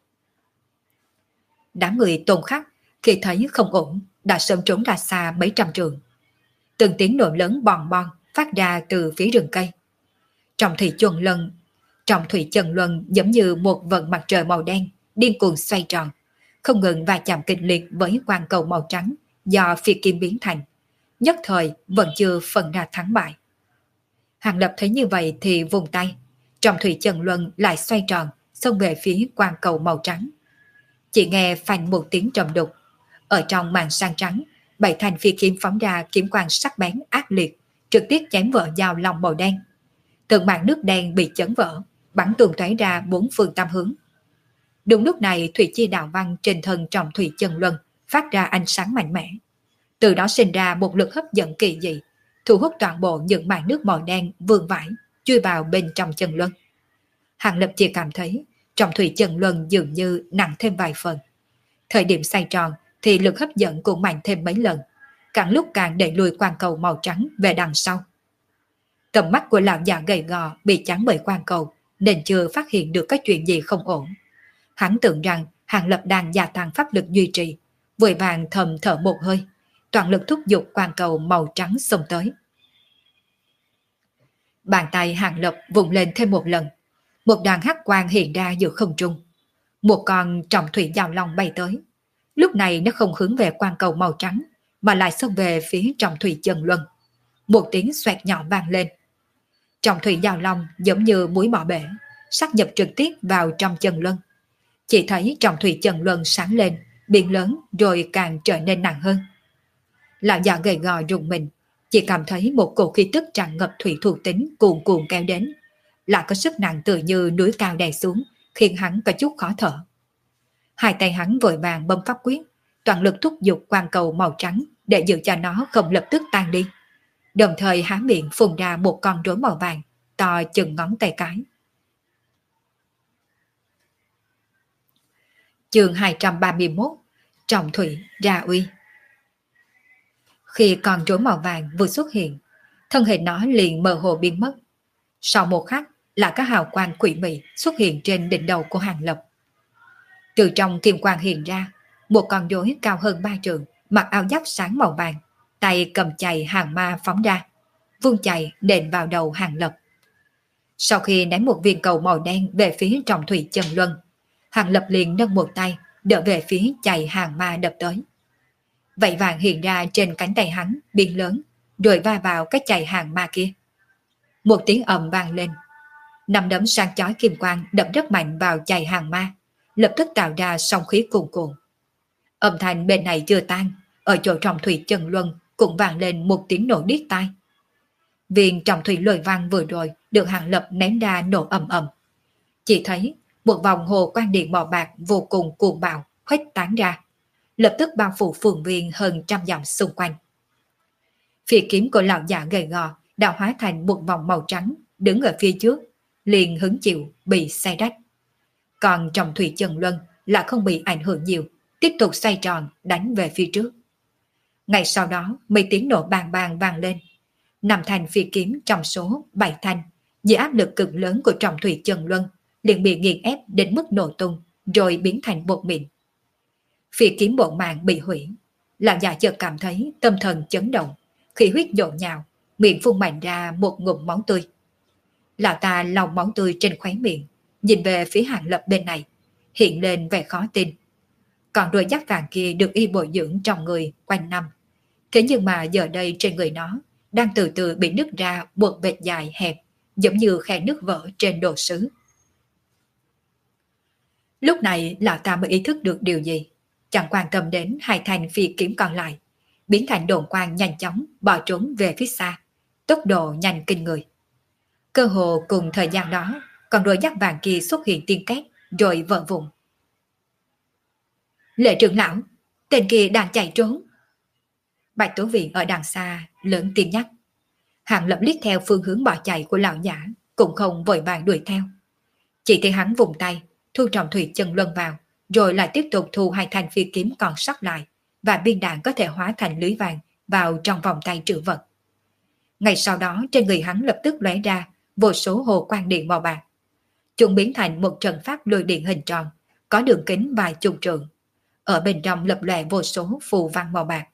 Đám người Tôn Khắc khi thấy không ổn đã sớm trốn ra xa mấy trăm trượng. Từng tiếng nổ lớn bòn bon phát ra từ phía rừng cây. Trọng thủy chân luân, trọng thủy chân luân giống như một vận mặt trời màu đen điên cuồng xoay tròn, không ngừng va chạm kịch liệt với quang cầu màu trắng do phi kim biến thành, nhất thời vẫn chưa phân ra thắng bại. Hàng Lập thấy như vậy thì vùng tay, trọng thủy chân luân lại xoay tròn xông về phía quang cầu màu trắng. Chỉ nghe phanh một tiếng trầm đục, ở trong màn sang trắng, bảy thanh phi kiếm phóng ra kiếm quang sắc bén ác liệt, trực tiếp chém vỡ dao lòng màu đen. Từng màn nước đen bị chấn vỡ, bắn tuôn tóe ra bốn phương tám hướng. Đúng lúc này, thủy chi đạo văn trên thân trọng thủy chân luân phát ra ánh sáng mạnh mẽ, từ đó sinh ra một lực hấp dẫn kỳ dị, thu hút toàn bộ những màn nước màu đen vương vãi chui vào bên trong chân luân. Hàng Lập chỉ cảm thấy trọng thủy chân luân dường như nặng thêm vài phần. Thời điểm xoay tròn thì lực hấp dẫn cũng mạnh thêm mấy lần, càng lúc càng đẩy lùi quang cầu màu trắng về đằng sau. Tầm mắt của lão già gầy gò bị chắn bởi quang cầu nên chưa phát hiện được cái chuyện gì không ổn. Hắn tưởng rằng Hàng Lập đang gia tăng pháp lực duy trì, vội vàng thầm thở một hơi, toàn lực thúc giục quang cầu màu trắng xông tới. Bàn tay Hàng Lập vùng lên thêm một lần, một đoàn hắc quang hiện ra giữa không trung. Một con trọng thủy giao long bay tới. Lúc này nó không hướng về quang cầu màu trắng, mà lại xông về phía trọng thủy chân luân. Một tiếng xoẹt nhỏ vang lên. Trọng thủy giao long giống như mũi mỏ bể, sát nhập trực tiếp vào trong chân luân. Chỉ thấy trọng thủy chân luân sáng lên, biến lớn rồi càng trở nên nặng hơn. Lão già gầy gò rùng mình, chỉ cảm thấy một cổ khí tức tràn ngập thủy thuộc tính cuồn cuộn kéo đến, lại có sức nặng tự như núi cao đè xuống, khiến hắn có chút khó thở. Hai tay hắn vội vàng bấm pháp quyết, toàn lực thúc giục quang cầu màu trắng để giữ cho nó không lập tức tan đi. Đồng thời há miệng phun ra một con rối màu vàng, to chừng ngón tay cái. Chương hai trăm ba mươi mốt. Trọng thủy ra uy. Khi con rối màu vàng vừa xuất hiện, thân hình nó liền mơ hồ biến mất. Sau một khắc là các hào quang quỷ mị xuất hiện trên đỉnh đầu của Hàng Lập. Từ trong kim quang hiện ra, một con rối cao hơn ba trượng, mặc áo giáp sáng màu vàng, tay cầm chày hàng ma phóng ra, vung chày đền vào đầu Hàng Lập. Sau khi ném một viên cầu màu đen về phía trọng thủy chân luân, Hàng Lập liền nâng một tay đỡ về phía chày hàng ma đập tới. Vậy vàng hiện ra trên cánh tay hắn biến lớn, rồi va vào cái chày hàng ma kia. Một tiếng ầm vang lên, năm đấm sáng chói kim quang đập rất mạnh vào chày hàng ma, lập tức tạo ra sóng khí cuồn cuộn. Âm thanh bên này chưa tan, ở chỗ trọng thủy chân luân cũng vang lên một tiếng nổ điếc tai. Viên trọng thủy lôi vang vừa rồi được Hàng Lập ném ra nổ ầm ầm. Chỉ thấy một vòng hồ quang điện màu bạc vô cùng cuồng bạo khuếch tán ra, lập tức bao phủ phường viên hơn trăm dặm xung quanh. Phi kiếm của lão già gầy gò đã hóa thành một vòng màu trắng, đứng ở phía trước, liền hứng chịu bị xay rách. Còn trọng thủy chân luân là không bị ảnh hưởng nhiều, tiếp tục xoay tròn đánh về phía trước. Ngay sau đó mấy tiếng nổ bang bang vang lên. Năm thanh phi kiếm trong số bảy thanh, dưới áp lực cực lớn của trọng thủy chân luân, liền bị nghiền ép đến mức nổ tung, rồi biến thành bột mịn. Phi kiếm bổn mạng bị hủy, lão già chợt cảm thấy tâm thần chấn động, khí huyết dội nhào, miệng phun mạnh ra một ngụm máu tươi. Lão ta lau máu tươi trên khóe miệng, nhìn về phía Hàng Lập bên này, hiện lên vẻ khó tin. Còn đôi giáp vàng kia được y bồi dưỡng trong người quanh năm, thế nhưng mà giờ đây trên người nó đang từ từ bị nứt ra một vệt dài hẹp, giống như khe nước vỡ trên đồ sứ. Lúc này lão ta mới ý thức được điều gì, chẳng quan tâm đến hai thanh phi kiếm còn lại, biến thành đồn quang nhanh chóng bỏ trốn về phía xa, tốc độ nhanh kinh người. Cơ hồ cùng thời gian đó, còn đôi giáp vàng kia xuất hiện tiên két rồi vỡ vụn. Lệ trưởng lão, tên kia đang chạy trốn. Bạch Tố Viện ở đằng xa lớn tiếng nhắc. Hàng Lập liếc theo phương hướng bỏ chạy của lão giả, cũng không vội vàng đuổi theo. Chỉ thấy hắn vùng tay thu trọng thủy chân luân vào, rồi lại tiếp tục thu hai thanh phi kiếm còn sót lại và viên đạn có thể hóa thành lưới vàng vào trong vòng tay trữ vật. Ngay sau đó trên người hắn lập tức lóe ra vô số hồ quang điện màu bạc. Chúng biến thành một trận pháp lôi điện hình tròn, có đường kính vài chục trượng. Ở bên trong lập lòe vô số phù văn màu bạc.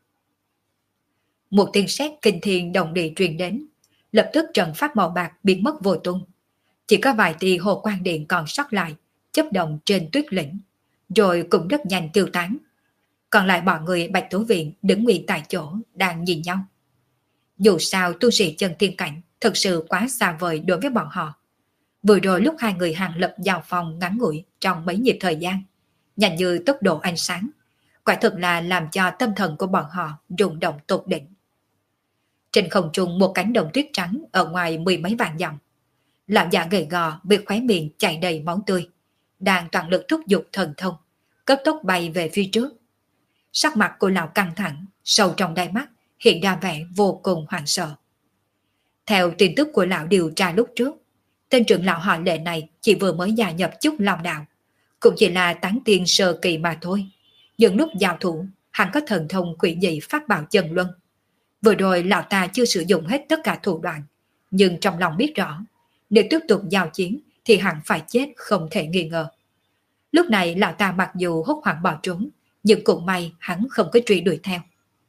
Một tiếng sét kinh thiên động địa truyền đến, lập tức trận pháp màu bạc biến mất vô tung. Chỉ có vài tia hồ quang điện còn sót lại, chớp động trên tuyết lĩnh, rồi cũng rất nhanh tiêu tán. Còn lại bọn người Bạch Tố Viện đứng nguyên tại chỗ đang nhìn nhau. Dù sao tu sĩ chân tiên cảnh thật sự quá xa vời đối với bọn họ. Vừa rồi lúc hai người Hàng Lập giao phòng ngắn ngủi trong mấy nhịp thời gian, nhanh như tốc độ ánh sáng, quả thực là làm cho tâm thần của bọn họ rung động tột đỉnh. Trên không trung một cánh đồng tuyết trắng ở ngoài mười mấy vạn dặm, lão già gầy gò bị khóe miệng chảy đầy máu tươi, đang toàn lực thúc giục thần thông, cấp tốc bay về phía trước. Sắc mặt của lão căng thẳng, sâu trong đáy mắt hiện ra vẻ vô cùng hoảng sợ. Theo tin tức của lão điều tra lúc trước, tên trưởng lão họ Lệ này chỉ vừa mới gia nhập chút Long đạo, cũng chỉ là tán tiên sơ kỳ mà thôi, Nhưng lúc giao thủ, hắn có thần thông quỷ dị phát bạo chân luân. Vừa rồi lão ta chưa sử dụng hết tất cả thủ đoạn, nhưng trong lòng biết rõ, nếu tiếp tục giao chiến thì hắn phải chết không thể nghi ngờ. Lúc này lão ta mặc dù hốt hoảng bỏ trốn, nhưng cũng may hắn không có truy đuổi theo.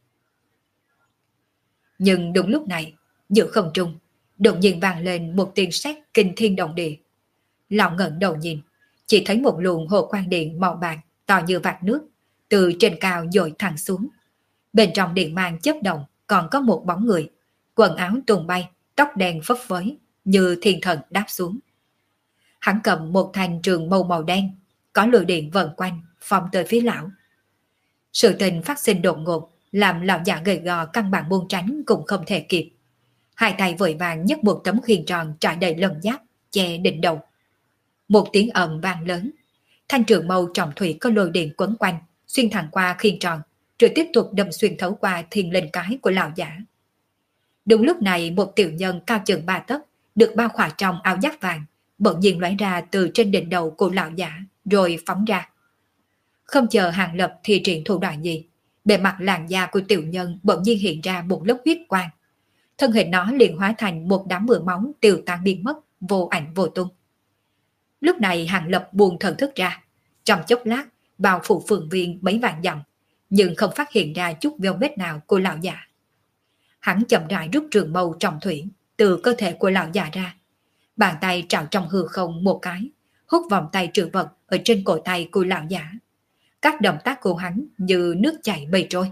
Nhưng đúng lúc này, giữa không trung, đột nhiên vang lên một tiếng sét kinh thiên động địa. Lão ngẩng đầu nhìn, chỉ thấy một luồng hồ quang điện màu bạc to như vạt nước, từ trên cao dội thẳng xuống. Bên trong điện mang chớp động còn có một bóng người, quần áo tung bay, tóc đen phấp phới, như thiên thần đáp xuống. Hắn cầm một thanh trường mâu màu đen, có lưỡi điện vần quanh, phóng tới phía lão. Sự tình phát sinh đột ngột, làm lão già gầy gò căn bản buông tránh cũng không thể kịp. Hai tay vội vàng nhấc một tấm khiên tròn trải đầy lân giáp, che đỉnh đầu. Một tiếng ầm vang lớn, thanh trường mâu trọng thủy có lôi điện quấn quanh, xuyên thẳng qua khiên tròn, rồi tiếp tục đâm xuyên thấu qua thiên linh cái của lão giả. Đúng lúc này một tiểu nhân cao chừng ba tấc, được bao khỏa trong áo giáp vàng, bỗng nhiên lóe ra từ trên đỉnh đầu của lão giả, rồi phóng ra. Không chờ Hàng Lập thi triển thủ đoạn gì, bề mặt làn da của tiểu nhân bỗng nhiên hiện ra một lớp huyết quang. Thân hình nó liền hóa thành một đám mưa máu tiêu tan biến mất, vô ảnh vô tung. Lúc này Hàng Lập buông thần thức ra, trong chốc lát bao phủ phường viên mấy vạn dặm, nhưng không phát hiện ra chút vết vết nào của lão già. Hắn chậm rãi rút trường mâu trọng thủy từ cơ thể của lão già ra, bàn tay trào trong hư không một cái, hút vòng tay trữ vật ở trên cổ tay của lão giả. Các động tác của hắn như nước chảy mây trôi.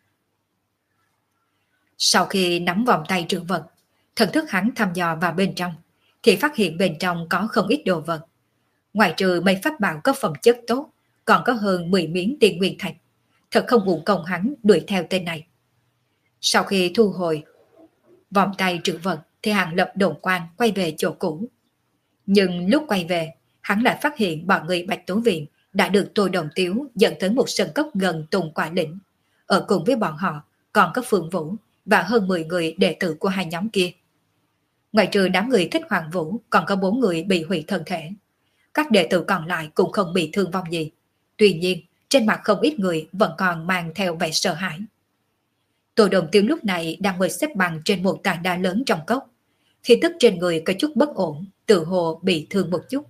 Sau khi nắm vòng tay trữ vật, thần thức hắn thăm dò vào bên trong, thì phát hiện bên trong có không ít đồ vật. Ngoài trừ mấy pháp bảo có phẩm chất tốt, còn có hơn mười miếng tiền nguyên thạch. Thật không uổng công hắn đuổi theo tên này. Sau khi thu hồi vòng tay trữ vật thì Hàng Lập đồn quan quay về chỗ cũ. Nhưng lúc quay về, hắn lại phát hiện bọn người Bạch Tố Viện đã được Tô Đồng Tiếu dẫn tới một sân cốc gần Tùng Quả Lĩnh. Ở cùng với bọn họ còn có Phượng Vũ và hơn mười người đệ tử của hai nhóm kia. Ngoài trừ đám người thích Hoàng Vũ, còn có bốn người bị hủy thân thể. Các đệ tử còn lại cũng không bị thương vong gì. Tuy nhiên, trên mặt không ít người vẫn còn mang theo vẻ sợ hãi. Tô Đồng Tiêu lúc này đang ngồi xếp bằng trên một tảng đá lớn trong cốc. Khí tức trên người có chút bất ổn, tự hồ bị thương một chút.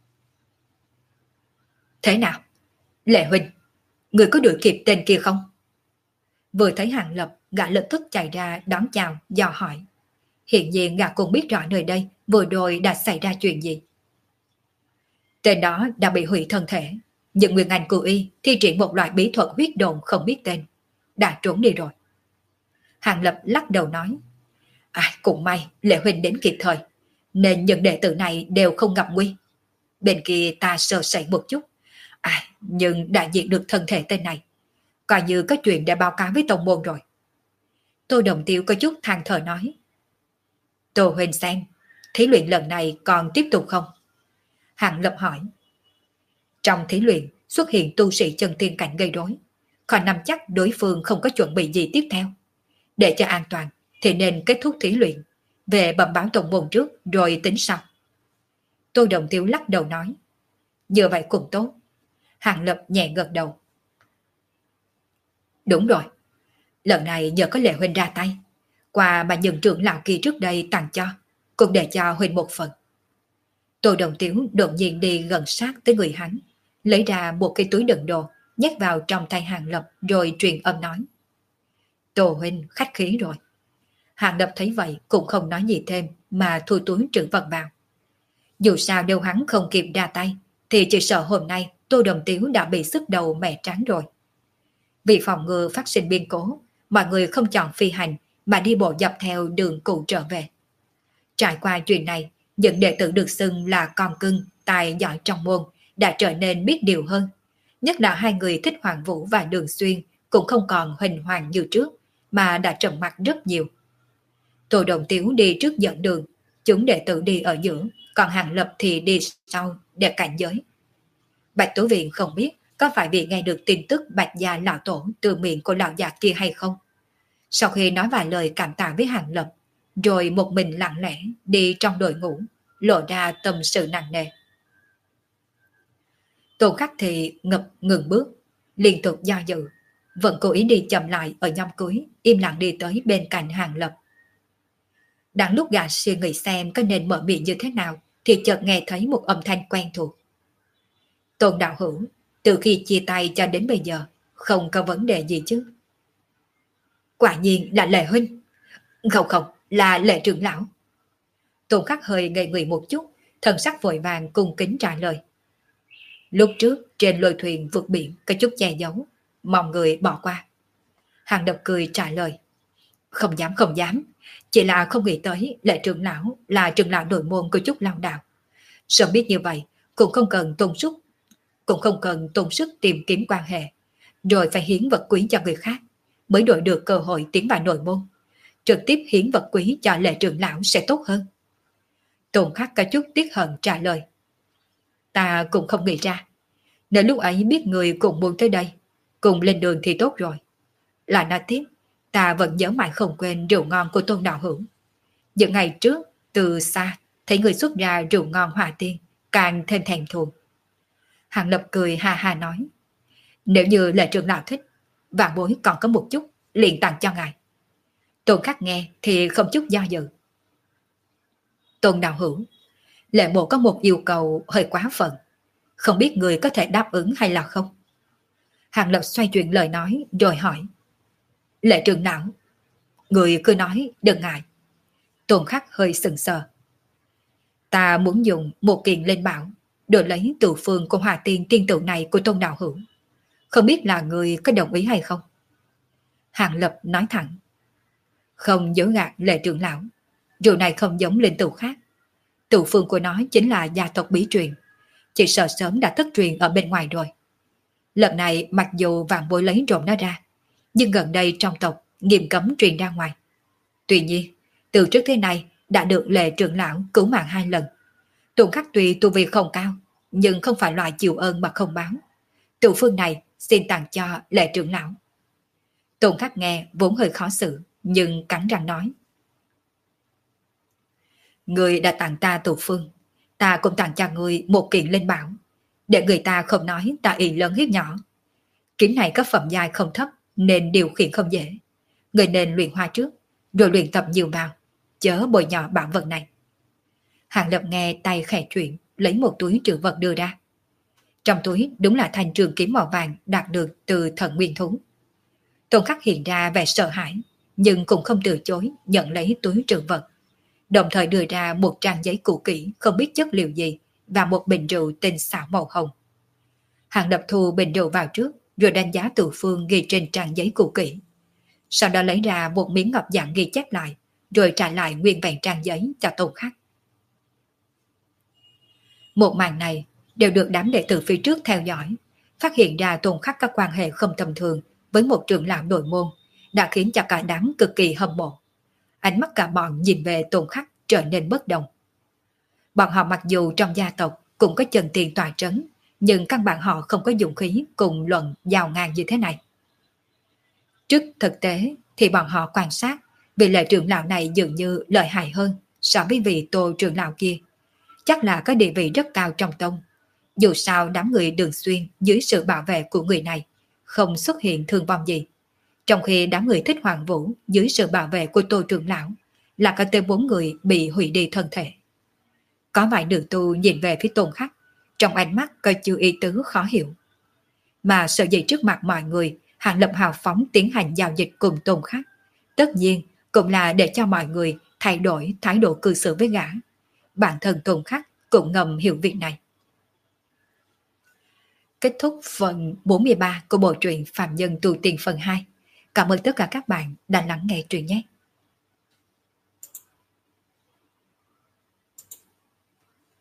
Thế nào? Lệ Huynh, người có đuổi kịp tên kia không? Vừa thấy Hàng Lập, gã lập tức chạy ra đón chào, dò hỏi. Hiện nhiên gã cũng biết rõ nơi đây vừa rồi đã xảy ra chuyện gì. Tên đó đã bị hủy thân thể, nhưng Nguyên Anh Cù Y thi triển một loại bí thuật huyết đồn không biết tên, đã trốn đi rồi. Hàng Lập lắc đầu nói, ai cũng may Lệ Huynh đến kịp thời, nên những đệ tử này đều không gặp nguy. Bên kia ta sơ sẩy một chút, ai nhưng đã diệt được thân thể tên này, coi như có chuyện để báo cáo với tông môn rồi. Tô Đồng Tiêu có chút than thở nói, Tô Huynh xem, thí luyện lần này còn tiếp tục không? Hàng Lập hỏi. Trong thí luyện xuất hiện tu sĩ chân tiên cảnh gây rối, còn nắm chắc đối phương không có chuẩn bị gì tiếp theo. Để cho an toàn thì nên kết thúc thí luyện, về bẩm báo tổng môn trước rồi tính sau. Tô Đồng Tiêu lắc đầu nói, như vậy cũng tốt. Hàng Lập nhẹ gật đầu. Đúng rồi, lần này nhờ có Lệ Huynh ra tay, quà mà những trưởng lão kia trước đây tặng cho, cũng để cho Huynh một phần. Tô Đồng Tiếu đột nhiên đi gần sát tới người hắn, lấy ra một cái túi đựng đồ, nhét vào trong tay Hàng Lập rồi truyền âm nói. Tô Huynh khách khí rồi. Hàng Lập thấy vậy cũng không nói gì thêm mà thu túi trữ vật vào. Dù sao nếu hắn không kịp ra tay, thì chỉ sợ hôm nay Tô Đồng Tiếu đã bị sức đầu mẹ trắng rồi. Vì phòng ngừa phát sinh biến cố, mọi người không chọn phi hành mà đi bộ dọc theo đường cũ trở về. Trải qua chuyện này, những đệ tử được xưng là con cưng, tài giỏi trong môn đã trở nên biết điều hơn. Nhất là hai người Thích Hoàng Vũ và Đường Xuyên cũng không còn huỳnh hoàng như trước, mà đã trầm mặc rất nhiều. Tô Đồng Tiếu đi trước dẫn đường, chúng đệ tử đi ở giữa, còn Hàng Lập thì đi sau để cảnh giới. Bạch Tố Viện không biết có phải vì nghe được tin tức Bạch Gia lão tổ từ miệng của lão già kia hay không. Sau khi nói vài lời cảm tạ với Hàng Lập, rồi một mình lặng lẽ đi trong đội ngũ, lộ ra tâm sự nặng nề. Tôn Khắc thì ngập ngừng bước, liên tục do dự, vẫn cố ý đi chậm lại ở nhóm cuối, im lặng đi tới bên cạnh Hàng Lập. Đang lúc gã suy nghĩ xem có nên mở miệng như thế nào, thì chợt nghe thấy một âm thanh quen thuộc. Tôn đạo hữu, từ khi chia tay cho đến bây giờ, không có vấn đề gì chứ? Quả nhiên là Lệ huynh. Không không, là Lệ trưởng lão. Tôn Khắc hơi ngây người một chút, thần sắc vội vàng cung kính trả lời. Lúc trước trên lôi thuyền vượt biển có chút che giấu, mong người bỏ qua. Hàng Lập cười trả lời. Không dám không dám, chỉ là không nghĩ tới Lệ trưởng lão là trưởng lão nội môn của chút lao đạo. Sớm biết như vậy cũng không cần tôn sức, cũng không cần tôn sức tìm kiếm quan hệ, rồi phải hiến vật quý cho người khác mới đổi được cơ hội tiến vào nội môn. Trực tiếp hiến vật quý cho Lệ trưởng lão sẽ tốt hơn. Tôn Khắc có chút tiếc hận trả lời. Ta cũng không nghĩ ra, nếu lúc ấy biết người cũng muốn tới đây, cùng lên đường thì tốt rồi. Lại nói tiếp, ta vẫn nhớ mãi không quên rượu ngon của Tôn đạo hữu. Những ngày trước, từ xa, thấy người xuất ra rượu ngon hỏa tiên, càng thêm thèm thuồng. Hàng Lập cười ha ha nói, nếu như Lệ trưởng lão thích, vạn bối còn có một chút, liền tặng cho ngài. Tôn Khắc nghe thì không chút do dự. Tôn đạo hữu, Lệ mộ có một yêu cầu hơi quá phận, không biết người có thể đáp ứng hay là không? Hàng Lập xoay chuyển lời nói rồi hỏi. Lệ trưởng lão, người cứ nói đừng ngại. Tôn Khắc hơi sừng sờ. Ta muốn dùng một kiện lên bảo, đổi lấy tự phương của hòa tiên tiên tử này của Tôn đạo hữu. Không biết là người có đồng ý hay không? Hàng Lập nói thẳng. Không dối gạt Lệ trưởng lão, rượu này không giống linh tửu khác. Tự phương của nó chính là gia tộc bí truyền, chỉ sợ sớm đã thất truyền ở bên ngoài rồi. Lần này mặc dù vạn bối lấy trộm nó ra, nhưng gần đây trong tộc nghiêm cấm truyền ra ngoài. Tuy nhiên, từ trước thế này đã được Lệ trưởng lão cứu mạng hai lần. Tôn Khắc tuy tu vi không cao, nhưng không phải loại chịu ơn mà không báo. Tự phương này xin tặng cho Lệ trưởng lão. Tôn Khắc nghe vốn hơi khó xử, nhưng cắn răng nói. Người đã tặng ta tù phương, ta cũng tặng cho người một kiện linh bảo, để người ta không nói ta ỷ lớn hiếp nhỏ. Kiếm này có phẩm giai không thấp nên điều khiển không dễ. Người nên luyện hoa trước, rồi luyện tập nhiều vào, chớ bồi nhỏ bảo vật này. Hàng Lập nghe tay khẽ chuyển, lấy một túi trữ vật đưa ra. Trong túi đúng là thanh trường kiếm màu vàng đạt được từ thần nguyên thú. Tôn Khắc hiện ra vẻ sợ hãi, nhưng cũng không từ chối nhận lấy túi trữ vật, đồng thời đưa ra một trang giấy cũ kỹ không biết chất liệu gì và một bình rượu tinh xảo màu hồng. Hàng Lập thu bình rượu vào trước, rồi đánh giá tự phương ghi trên trang giấy cũ kỹ. Sau đó lấy ra một miếng ngọc dạng ghi chép lại, rồi trả lại nguyên vẹn trang giấy cho Tôn Khắc. Một màn này đều được đám đệ tử phía trước theo dõi, phát hiện ra Tôn Khắc có quan hệ không tầm thường với một trưởng lão nội môn, đã khiến cho cả đám cực kỳ hâm mộ. Ánh mắt cả bọn nhìn về Tôn Khắc trở nên bất đồng. Bọn họ mặc dù trong gia tộc cũng có chân tiền tòa trấn, nhưng căn bản họ không có dụng khí cùng luận giàu ngang như thế này. Trước thực tế thì bọn họ quan sát, vị Lệ trưởng lão này dường như lợi hại hơn so với vị Tô trưởng lão kia. Chắc là có địa vị rất cao trong tông. Dù sao đám người Đường Xuyên dưới sự bảo vệ của người này không xuất hiện thương vong gì. Trong khi đám người Thích Hoàng Vũ dưới sự bảo vệ của Tô trưởng lão là có tới bốn người bị hủy đi thân thể. Có vài nữ tu nhìn về phía Tôn Khắc, trong ánh mắt có chứa ý tứ khó hiểu. Mà sợ gì trước mặt mọi người, Hàng Lập hào phóng tiến hành giao dịch cùng Tôn Khắc, tất nhiên cũng là để cho mọi người thay đổi thái độ cư xử với gã. Bản thân Tôn Khắc cũng ngầm hiểu việc này. Kết thúc phần bốn mươi ba của bộ truyện Phạm Nhân Tu Tiên phần hai. Cảm ơn tất cả các bạn đã lắng nghe truyện nhé.